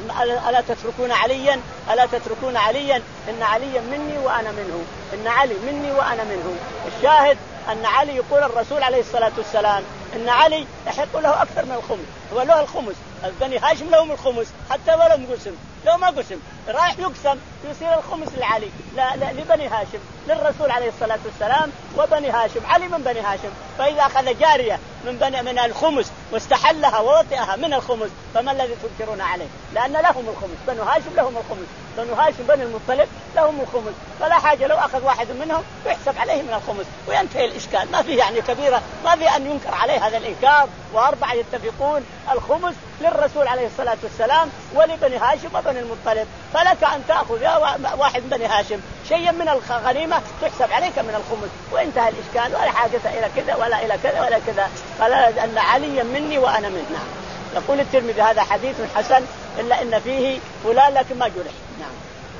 ألا تتركون عليا ألا تتركون عليا إن عليا مني وأنا منه، إن علي مني وأنا منه. الشاهد أن علي يقول الرسول عليه الصلاة والسلام إن علي يحق له أكثر من الخمس، هو له الخمس، بني هاشم لهم الخمس حتى ولم قسم، لو ما قسم رايح يقسم يصير الخمس لعلي لا لا لبني هاشم للرسول عليه الصلاة والسلام وبني هاشم، علي من بني هاشم. فإذا أخذ جارية من بني من الخمس واستحلها ووطئها من الخمس فما الذي تنكرون عليه؟ لأن لهم الخمس، بنو هاشم لهم الخمس، بنو هاشم بني المطلب لهم الخمس، فلا حاجة لو أخذ واحد منهم يحسب عليه من الخمس وينتهي الإشكال. ما في يعني كبيرة، ما في أن ينكر عليه هذا الإنكار. وأربعة يتفقون الخمس للرسول عليه الصلاة والسلام ولبني هاشم وبني المطلب، فلك أن تأخذ يا واحد بني هاشم شيئا من الغنيمة تحسب عليك من الخمس وانتهى الإشكال، ولا حاجة إلى كذا ولا إلى كذا ولا كذا. قال أن عليا مني وأنا منه. نعم. يقول الترمذي هذا حديث حسن إلا إن فيه فلان لكن ما جرح. نعم.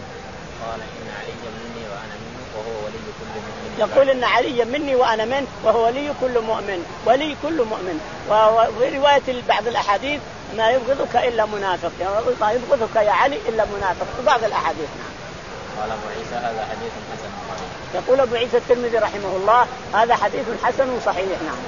قال إن عليا مني وأنا منه وهو ولي كل مؤمن. يقول إن عليا مني وأنا منه وهو ولي كل مؤمن، ولي كل مؤمن. وفي رواية بعض الأحاديث ما يبغضك إلا منافق، ما يبغضك يا علي إلا منافق في بعض الأحاديث. نعم. قال أبو عيسى هذا حديث حسن صحيح. يقول أبو عيسى الترمذي رحمه الله هذا حديث حسن صحيح. نعم.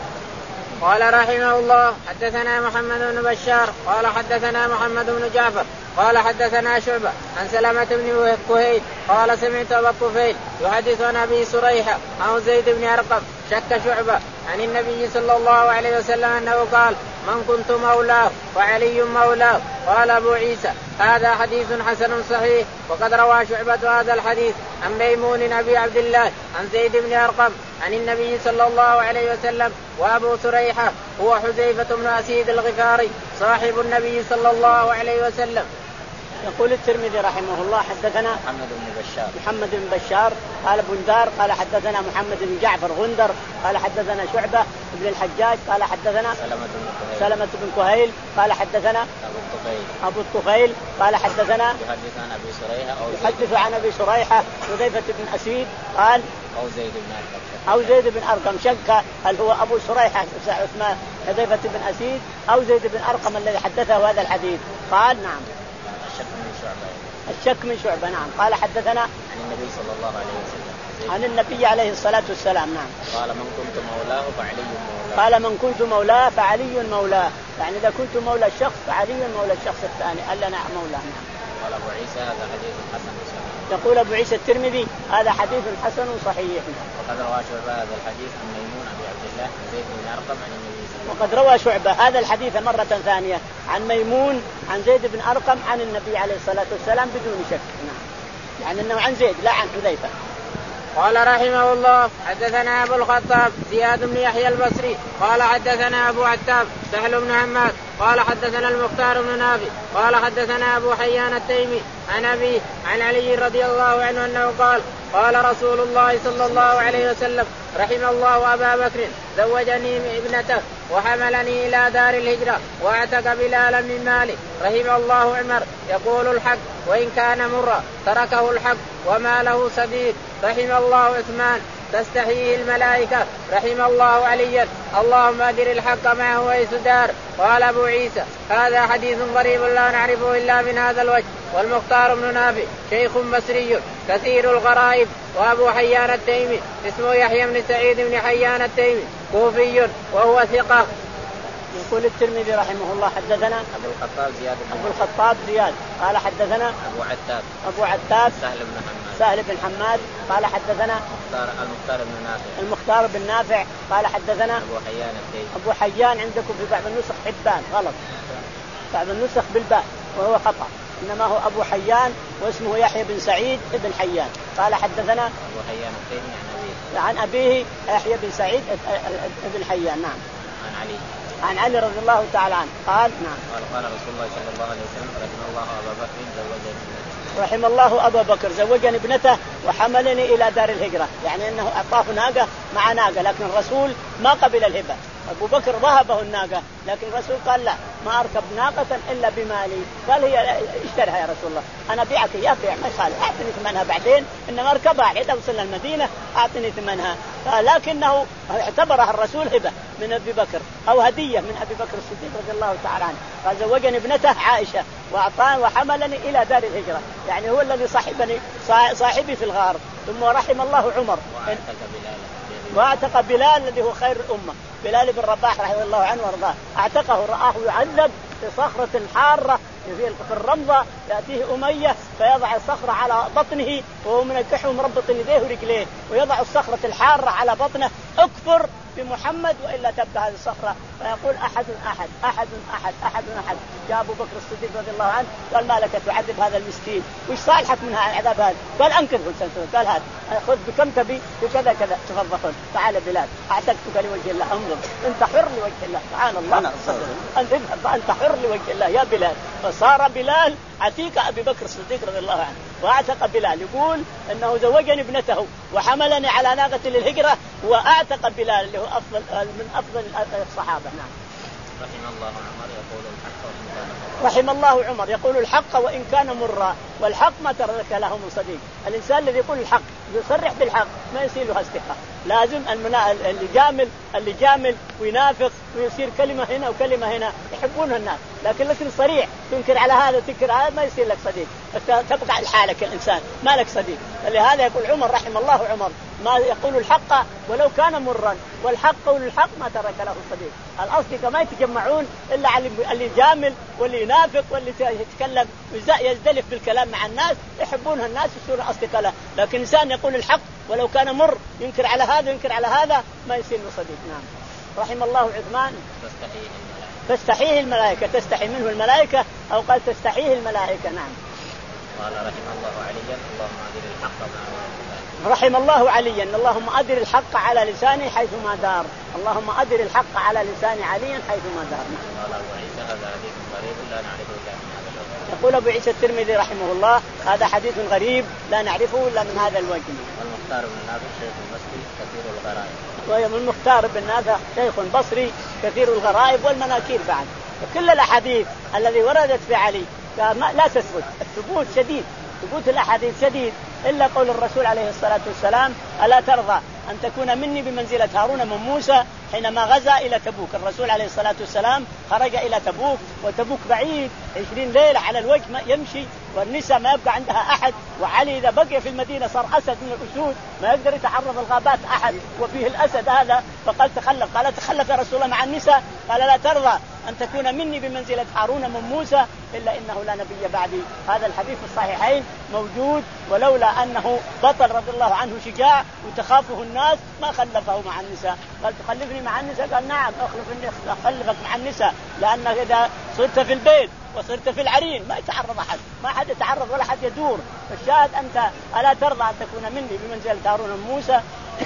قال رحمه الله حدثنا محمد بن بشار قال حدثنا محمد بن جعفر قال حدثنا شعبة عن سلمة بن كهيل قال سمعت أبا الطفيل يحدث عن أبي سريحة عن زيد بن أرقم شك شعبة عن النبي صلى الله عليه وسلم أنه قال من كنت مولاه فعلي مولاه. قال أبو عيسى هذا حديث حسن صحيح. وقد روى شعبة هذا الحديث عن ميمون أبي عبد الله عن زيد بن أرقم عن النبي صلى الله عليه وسلم. وأبو سريحة هو حذيفة بن أسيد الغفاري صاحب النبي صلى الله عليه وسلم. يقول الترمذي رحمه الله حدثنا محمد بن بشار محمد بن بشار قال بندار قال حدثنا محمد بن جعفر غندر قال حدثنا شعبة بن الحجاج قال حدثنا سلمة بن كهيل قال حدثنا أبو الطفيل أبو الطفيل قال حدثنا يحدث عن أبي سريحة أو يحدث عن أبي سريحة حذيفة بن أسيد قال أو زيد بن أرقم أو زيد بن أرقم شك هل هو أبو سريحة عثمان حذيفة بن أسيد أو زيد بن أرقم الذي حدثه هذا الحديث. قال نعم الشك من شعبة الشك من شعبة. نعم. قال حدثنا عن النبي صلى الله عليه وسلم عن النبي عليه الصلاة والسلام. نعم. قال من كنت مولاه فعلي مولاه. قال من كنت مولاه فعلي مولاه، يعني إذا كنت مولى الشخص فعلي مولى الشخص الثاني ألا نعم مولاه. نعم. قال أبو عيسى هذا حديث حسن صحيح. يقول أبو عيسى الترمذي هذا حديث حسن صحيح. وقد روى شعبة هذا الحديث عن ميمون أبي عبد الله عن زيد بن أرقم عن النبي صلى الله عليه وسلم. وقد روى شعبة هذا الحديث مرة ثانية عن ميمون عن زيد بن أرقم عن النبي عليه الصلاة والسلام بدون شك. نعم. يعني أنه عن زيد لا عن حذيفة. قال رحمه الله حدثنا أبو الخطاب زياد بن يحيى البصري قال حدثنا أبو عتاب سهل بن حماد قال حدثنا المختار بن نافع قال حدثنا أبو حيان التيمي عن أبيه عن علي رضي الله عنه أنه قال قال رسول الله صلى الله عليه وسلم رحم الله أبا بكر زوجني ابنته وحملني إلى دار الهجرة واعتق بلالا من مالي. رحم الله عمر يقول الحق وإن كان مرا تركه الحق وما له سبيل. رحم الله عثمان تستحييه الملائكة رحم الله عليا اللهم أدر الحق معه ويسدار. قال أبو عيسى هذا حديث غريب لا نعرفه إلا من هذا الوجه. والمختار بن نافع شيخ مصري كثير الغرائب. وأبو حيان التيمي اسمه يحيى بن سعيد بن حيان التيمي كوفي وهو ثقة. يقول الترمذي رحمه الله حدثنا أبو الخطاب زياد أبو الخطاب زياد قال حدثنا أبو عتاب أبو عتاب سهل بن حماد سهل بن حماد قال حدثنا المختار المختار بن نافع المختار بن نافع قال حدثنا أبو حيان التيمي. أبو حيان عندكم في بعض النسخ حبان غلط بعض النسخ بالباء وهو خطأ إنما هو أبو حيان واسمه يحيى بن سعيد بن حيان قال حدثنا أبو حيان التيمي عن أبيه يحيى بن سعيد بن حيان. نعم. عن علي عن علي رضي الله تعالى عنه قال نعم قال قال رسول الله صلى الله عليه وسلم رحم الله أبا بكر زوجني رحم الله أبا بكر زوجني ابنته وحملني إلى دار الهجرة يعني أنه أعطاه ناقة مع ناقة لكن الرسول ما قبل الهبة. أبو بكر وهبه الناقة لكن الرسول قال لا ما أركب ناقة إلا بمالي. قال هي اشترها يا رسول الله أنا بيعك يا بيع ما يخالف أعطني ثمنها بعدين إنما أركبها إذا وصلنا المدينة أعطني ثمنها. لكنه اعتبرها الرسول هبة من أبي بكر أو هدية من أبي بكر الصديق رضي الله تعالى عنه. قال زوجني ابنته عائشة وأعطاني وحملني إلى دار الهجرة يعني هو الذي صاحبني صاحبي في الغار. ثم رحم الله عمر واعتق بلال الذي هو خير الأمة بلال بن رباح رحمه الله عنه وارضاه اعتقه رآه يعذب في صخرة حارة في الرمضة يأتيه أمية فيضع الصخرة على بطنه وهو منكح مربط يديه ورجليه ويضع الصخرة الحارة على بطنه اكفر بمحمد وإلا تبقى هذه الصخرة فيقول أحد أحد أحد أحد أحد أحد. جاء أبو بكر الصديق رضي الله عنه قال ما لك تعذب هذا المسكين وش صالحك منها العذاب هذا؟ قال أنكره قال هذا خذ بكم تبي بكذا كذا تفضل تعال بلال أعتقتك لوجه الله انظر أنت حر لوجه الله سبحان الله أنت أنت حر لوجه الله يا بلال. فصار بلال عتيق أبي بكر الصديق رضي الله عنه واعتق بلال. يقول أنه زوجني ابنته وحملني على ناقة للهجرة وأعتق بلال اللي هو أفضل من أفضل الصحابة. نعم. رحم الله عمر يقول الحق وإن كان رحم الله عمر يقول الحق وإن كان مرا والحق ما ترك له من صديق. الإنسان الذي يقول الحق يصرح بالحق ما يصير له استحقاق. لازم المنا... اللي جامل اللي جامل وينافق ويصير كلمة هنا وكلمة هنا يحبونها الناس لكن لكن صريح تنكر على هذا وتنكر على هذا ما يصير لك صديق تبقى لحالك الإنسان ما لك صديق. لهذا يقول عمر رحم الله عمر ما يقول الحق ولو كان مرا والحق قول الحق ما ترك له صديق. الأصدقاء ما يتجمعون إلا على اللي جامل واللي ينافق واللي يتكلم يزدلف بالكلام مع الناس يحبونها الناس يصيرون أصدقاء له. لكن إنسان يقول الحق ولو كان مر ينكر على هذا ينكر على هذا ما يصير له صديق. نعم. رحم الله عثمان تستحيه الملائكة تستحي منه الملائكة أو قال تستحيه الملائكة. نعم. قال رحم الله عليا اللهم أدر الحق مع رحم الله عليا اللهم أدر الحق على لساني حيث ما دار اللهم أدر الحق على لسان علي حيث ما دار. قال أبو عيسى هذا حديث غريب لا نعرفه إلا من هذا الوجه. يقول أبو عيسى الترمذي رحمه الله هذا حديث غريب لا نعرفه إلا من هذا الوجه. والمختار بن نافع شيخ مصري كثير الغرائب. ويوم المختار بن نافع شيخ بصري كثير الغرائب والمناكير بعد. وكل الأحاديث الذي وردت في علي لا تثبت الثبوت شديد ثبوت الأحاديث شديد إلا قول الرسول عليه الصلاة والسلام ألا ترضى أن تكون مني بمنزلة هارون من موسى حينما غزا إلى تبوك. الرسول عليه الصلاة والسلام خرج إلى تبوك وتبوك بعيد عشرين ليلة على الوجه يمشي والنساء ما يبقى عندها أحد وعلي إذا بقي في المدينة صار أسد من الأسود ما يقدر يتعرض الغابات أحد وفيه الأسد هذا فقال تخلف قال تخلف يا رسول الله مع النساء قال لا ترضى أن تكون مني بمنزلة هارون من موسى إلا إنه لا نبي بعدي. هذا الحديث في الصحيحين موجود ولولا أنه بطل رضي الله عنه شجاع وتخافه الناس ما خلفه مع النساء. قال تخلفني مع النساء قال نعم أخلفني أخلفك مع النساء لأنك إذا صرت في البيت وصرت في العرين ما يتعرض أحد ما حد يتعرض ولا حد يدور. فالشاهد أنت ألا ترضى أن تكون مني بمنزلة هارون من موسى.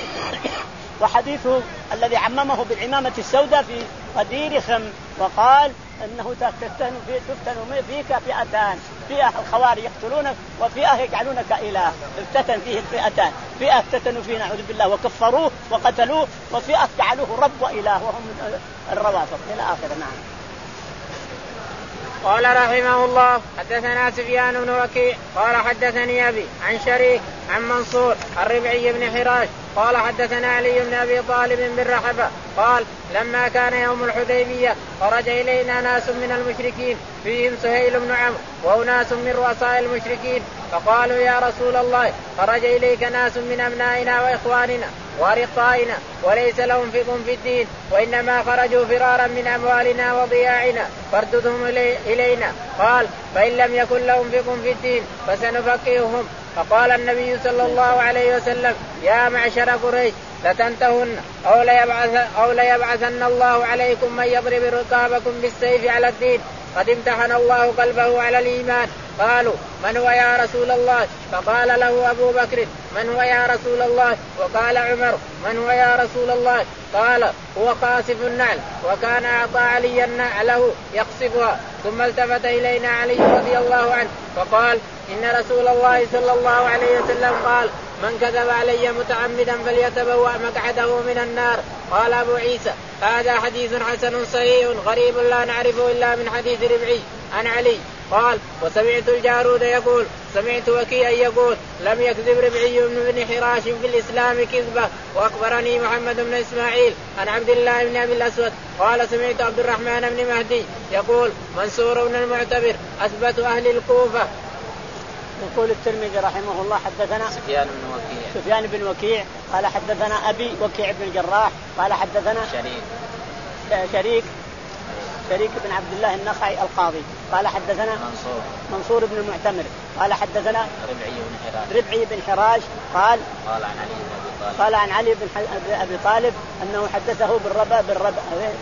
وحديثه الذي عممه بالعمامة السوداء في قدير خم وقال أنه تفتن في تفتن فيك فئتان فئة الخوارج يقتلونك وفئة يجعلونك إله. افتتن فيه الفئتان فئة افتتنوا فيه نعوذ بالله وكفروه وقتلوه وفئة جعلوه رب وإله وهم الروافض إلى آخر. نعم. قال رحمه الله حدثنا سفيان بن وكيع قال حدثني أبي عن شريك عن منصور عن ربعي بن حراش قال حدثنا علي بن أبي طالب بن رحبة قال لما كان يوم الحديبية خرج إلينا ناس من المشركين فيهم سهيل بن عمرو وأناس من رؤساء المشركين فقالوا يا رسول الله خرج إليك ناس من أبنائنا وإخواننا ورقائنا وليس لهم فقه في الدين وإنما خرجوا فرارا من أموالنا وضياعنا فارددهم إلينا. قال فإن لم يكن لهم فقه في الدين فسنفقههم. فقال النبي صلى الله عليه وسلم يا معشر قريش لتنتهن أو ليبعث أو ليبعثن الله عليكم من يضرب رقابكم بالسيف على الدين قد امتحن الله قلبه على الإيمان. قالوا من هو يا رسول الله؟ فقال له أبو بكر من هو يا رسول الله؟ وقال عمر من هو يا رسول الله؟ قال هو قاصف النعل وكان أعطى عليا نعله يقصفها. ثم التفت إلينا علي رضي الله عنه فقال إن رسول الله صلى الله عليه وسلم قال من كذب علي متعمدا فليتبوأ مقعده من النار. قال أبو عيسى هذا حديث حسن صحيح غريب لا نعرفه إلا من حديث ربعي عن علي. قال وسمعت الجارود يقول سمعت وكيعا يقول لم يكذب ربعي بن حراش في الإسلام كذبة. وأخبرني محمد بن إسماعيل عن عبد الله بن أبي الأسود قال سمعت عبد الرحمن بن مهدي يقول منصور بن المعتبر أثبت أهل الكوفة. يقول الترمذي رحمه الله حدثنا سفيان بن وكيع سفيان بن وكيع قال حدثنا أبي وكيع بن الجراح قال حدثنا شريك شريك شريك بن عبد الله النخعي القاضي قال حدثنا منصور منصور بن المعتمر قال حدثنا ربعي بن حراش ربعي بن حراش قال قال عن علي بن أبي طالب قال عن علي بن أبي طالب أنه حدثه بالربا بالربا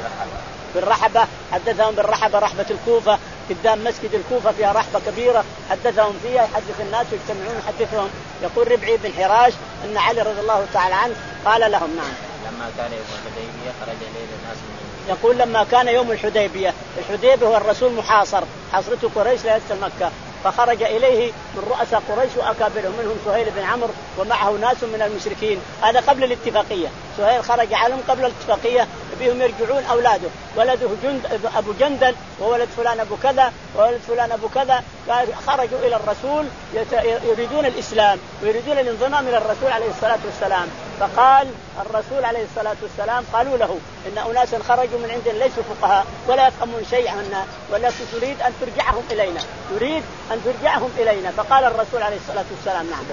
بالرحبة حدثهم بالرحبة رحبة الكوفة قدام مسجد الكوفة فيها رحبة كبيرة حدثهم فيها يحدث الناس يجتمعون يحدثهم. يقول ربعي بن حراش أن علي رضي الله تعالى عنه قال لهم نعم لما كان يوم الحديبية خرج إليه الناس من يقول لما كان يوم الحديبية الحديبية هو الرسول محاصر حصرته قريش لا يدخل مكة فخرج إليه من رؤساء قريش وأكابرهم منهم سهيل بن عمرو ومعه ناس من المشركين. هذا قبل الاتفاقية سهيل خرج عنهم قبل الاتفاقية بهم يرجعون أولاده ولده جند أبو جندل وولد فلان أبو كذا وولد فلان أبو كذا خرجوا إلى الرسول يريدون الإسلام ويريدون الانضمام إلى الرسول عليه الصلاة والسلام. فقال الرسول عليه الصلاة والسلام قالوا له إن أناسا خرجوا من عندنا ليسوا فقهاء ولا يفهمون شيئا عنا ولكن تريد أن ترجعهم إلينا تريد أن ترجعهم إلينا. فقال الرسول عليه الصلاة والسلام نعم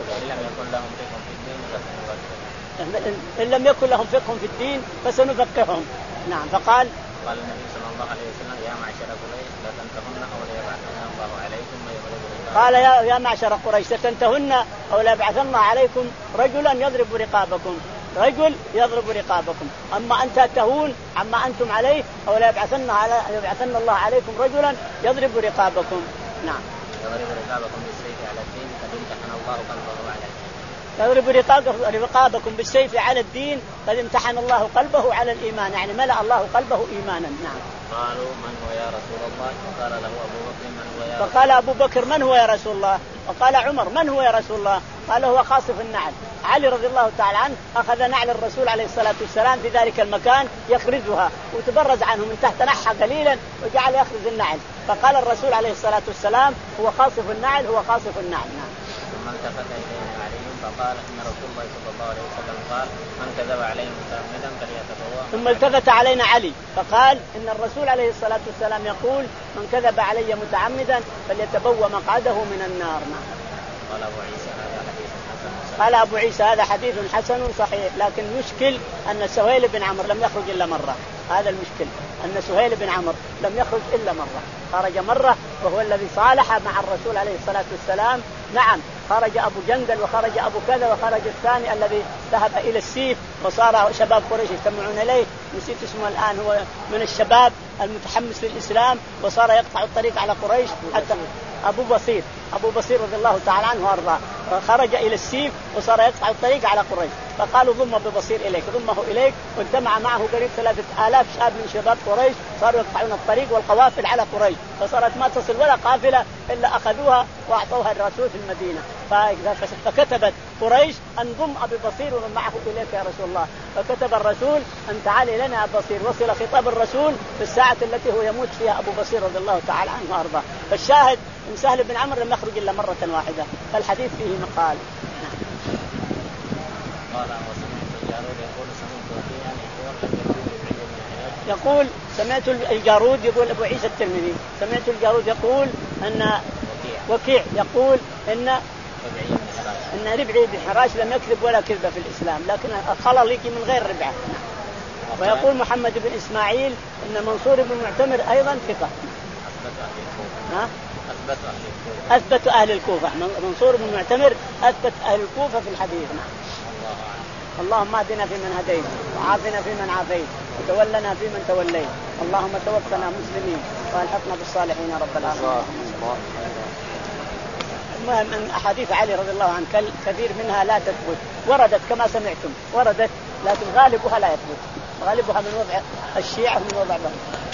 إن لم يكن لهم فقه في الدين فسنفقههم. نعم. فقال قال النبي صلى الله عليه وسلم يا معشر قريش لا تنتهن أو ليبعثن الله عليكم قال يا يا معشر قريش لتنتهن أو ليبعثن عليكم رجلا يضرب رقابكم رجل يضرب رقابكم أما أن تنتهون عما أنتم عليه أو ليبعثن على يبعثن الله عليكم رجلا يضرب رقابكم. نعم يضرب رقابكم بالسيف على الدين قد امتحن الله قلبه على يضرب رقابكم بالسيف على الدين قد امتحن الله قلبه على الإيمان يعني ملأ الله قلبه إيمانا. نعم. قالوا من هو يا رسول الله؟ فقال له أبو بكر من هو يا رسول الله؟ فقال أبو بكر من هو يا رسول الله؟ وقال عمر من هو يا رسول الله؟ قال هو خاصف النعل. علي رضي الله تعالى عنه أخذ نعل الرسول عليه الصلاة والسلام في ذلك المكان يخرجها وتبرز عنه من تحت نحى قليلا وجعل يخرج النعل. فقال الرسول عليه الصلاة والسلام هو خاصف النعل هو خاصف النعل. نعم. ثم التفت إليه علي فقال إن رسول الله صلى الله عليه وسلم قال من كذب عليه متعمدا فليتبوأ. ثم التفت علينا علي فقال إن الرسول عليه الصلاة والسلام يقول من كذب علي متعمدا فليتبوأ مقعده من النار. نعم. قال أبو عيسى هذا حديث حسن. قال أبو عيسى هذا حديث حسن صحيح لكن مشكل أن سهيل بن عمرو لم يخرج إلا مرة. هذا المشكل أن سهيل بن عمرو لم يخرج إلا مرة خرج مرة وهو الذي صالح مع الرسول عليه الصلاة والسلام. نعم خرج أبو جندل وخرج أبو كذا وخرج الثاني الذي ذهب إلى السيف وصار شباب قريش يجتمعون إليه نسيت اسمه الآن هو من الشباب المتحمس للإسلام وصار يقطع الطريق على قريش حتى أبو بصير أبو بصير رضي الله تعالى عنه وأرضاه خرج إلى السيف وصار يقطع الطريق على قريش فقالوا ضم ببصير إليك، ضمه إليك. واجتمع معه قريب ثلاثة آلاف شاب من شباب قريش، صاروا يقطعون الطريق والقوافل على قريش، فصارت ما تصل ولا قافلة إلا أخذوها وأعطوها الرسول في المدينة. فكتبت قريش أن ضم أبي بصير ومن معه إليك يا رسول الله، فكتب الرسول أن تعالي لنا أبي بصير. وصل خطاب الرسول في الساعة التي هو يموت فيها أبو بصير رضي الله تعالى عنه وأرضاه. فالشاهد إن سهل بن عمرو لم يخرج إلا مرة واحدة، فالحديث فيه مقال. يقول سمعت الجارود يقول أبو عيسى الترمذي، سمعت الجارود يقول أن وكيع يقول إن أن ربعي بن حراش لم يكذب ولا كذب في الإسلام، لكن الخلل يجي من غير ربعه. ويقول محمد بن إسماعيل أن منصور بن معتمر أيضا ثقة. أثبت أهل الكوفة، منصور بن معتمر أثبت أهل الكوفة في الحديث. اللهم اهدنا فيمن هديت، وعافنا فيمن عافيت، وتولنا فيمن توليت، اللهم توفنا مسلمين والحقنا بالصالحين رب العالمين. المهم ان احاديث علي رضي الله عنه كثير منها لا تثبت، وردت كما سمعتم وردت، لكن غالبها لا يثبت، غالبها من وضع الشيعة من وضع بعض.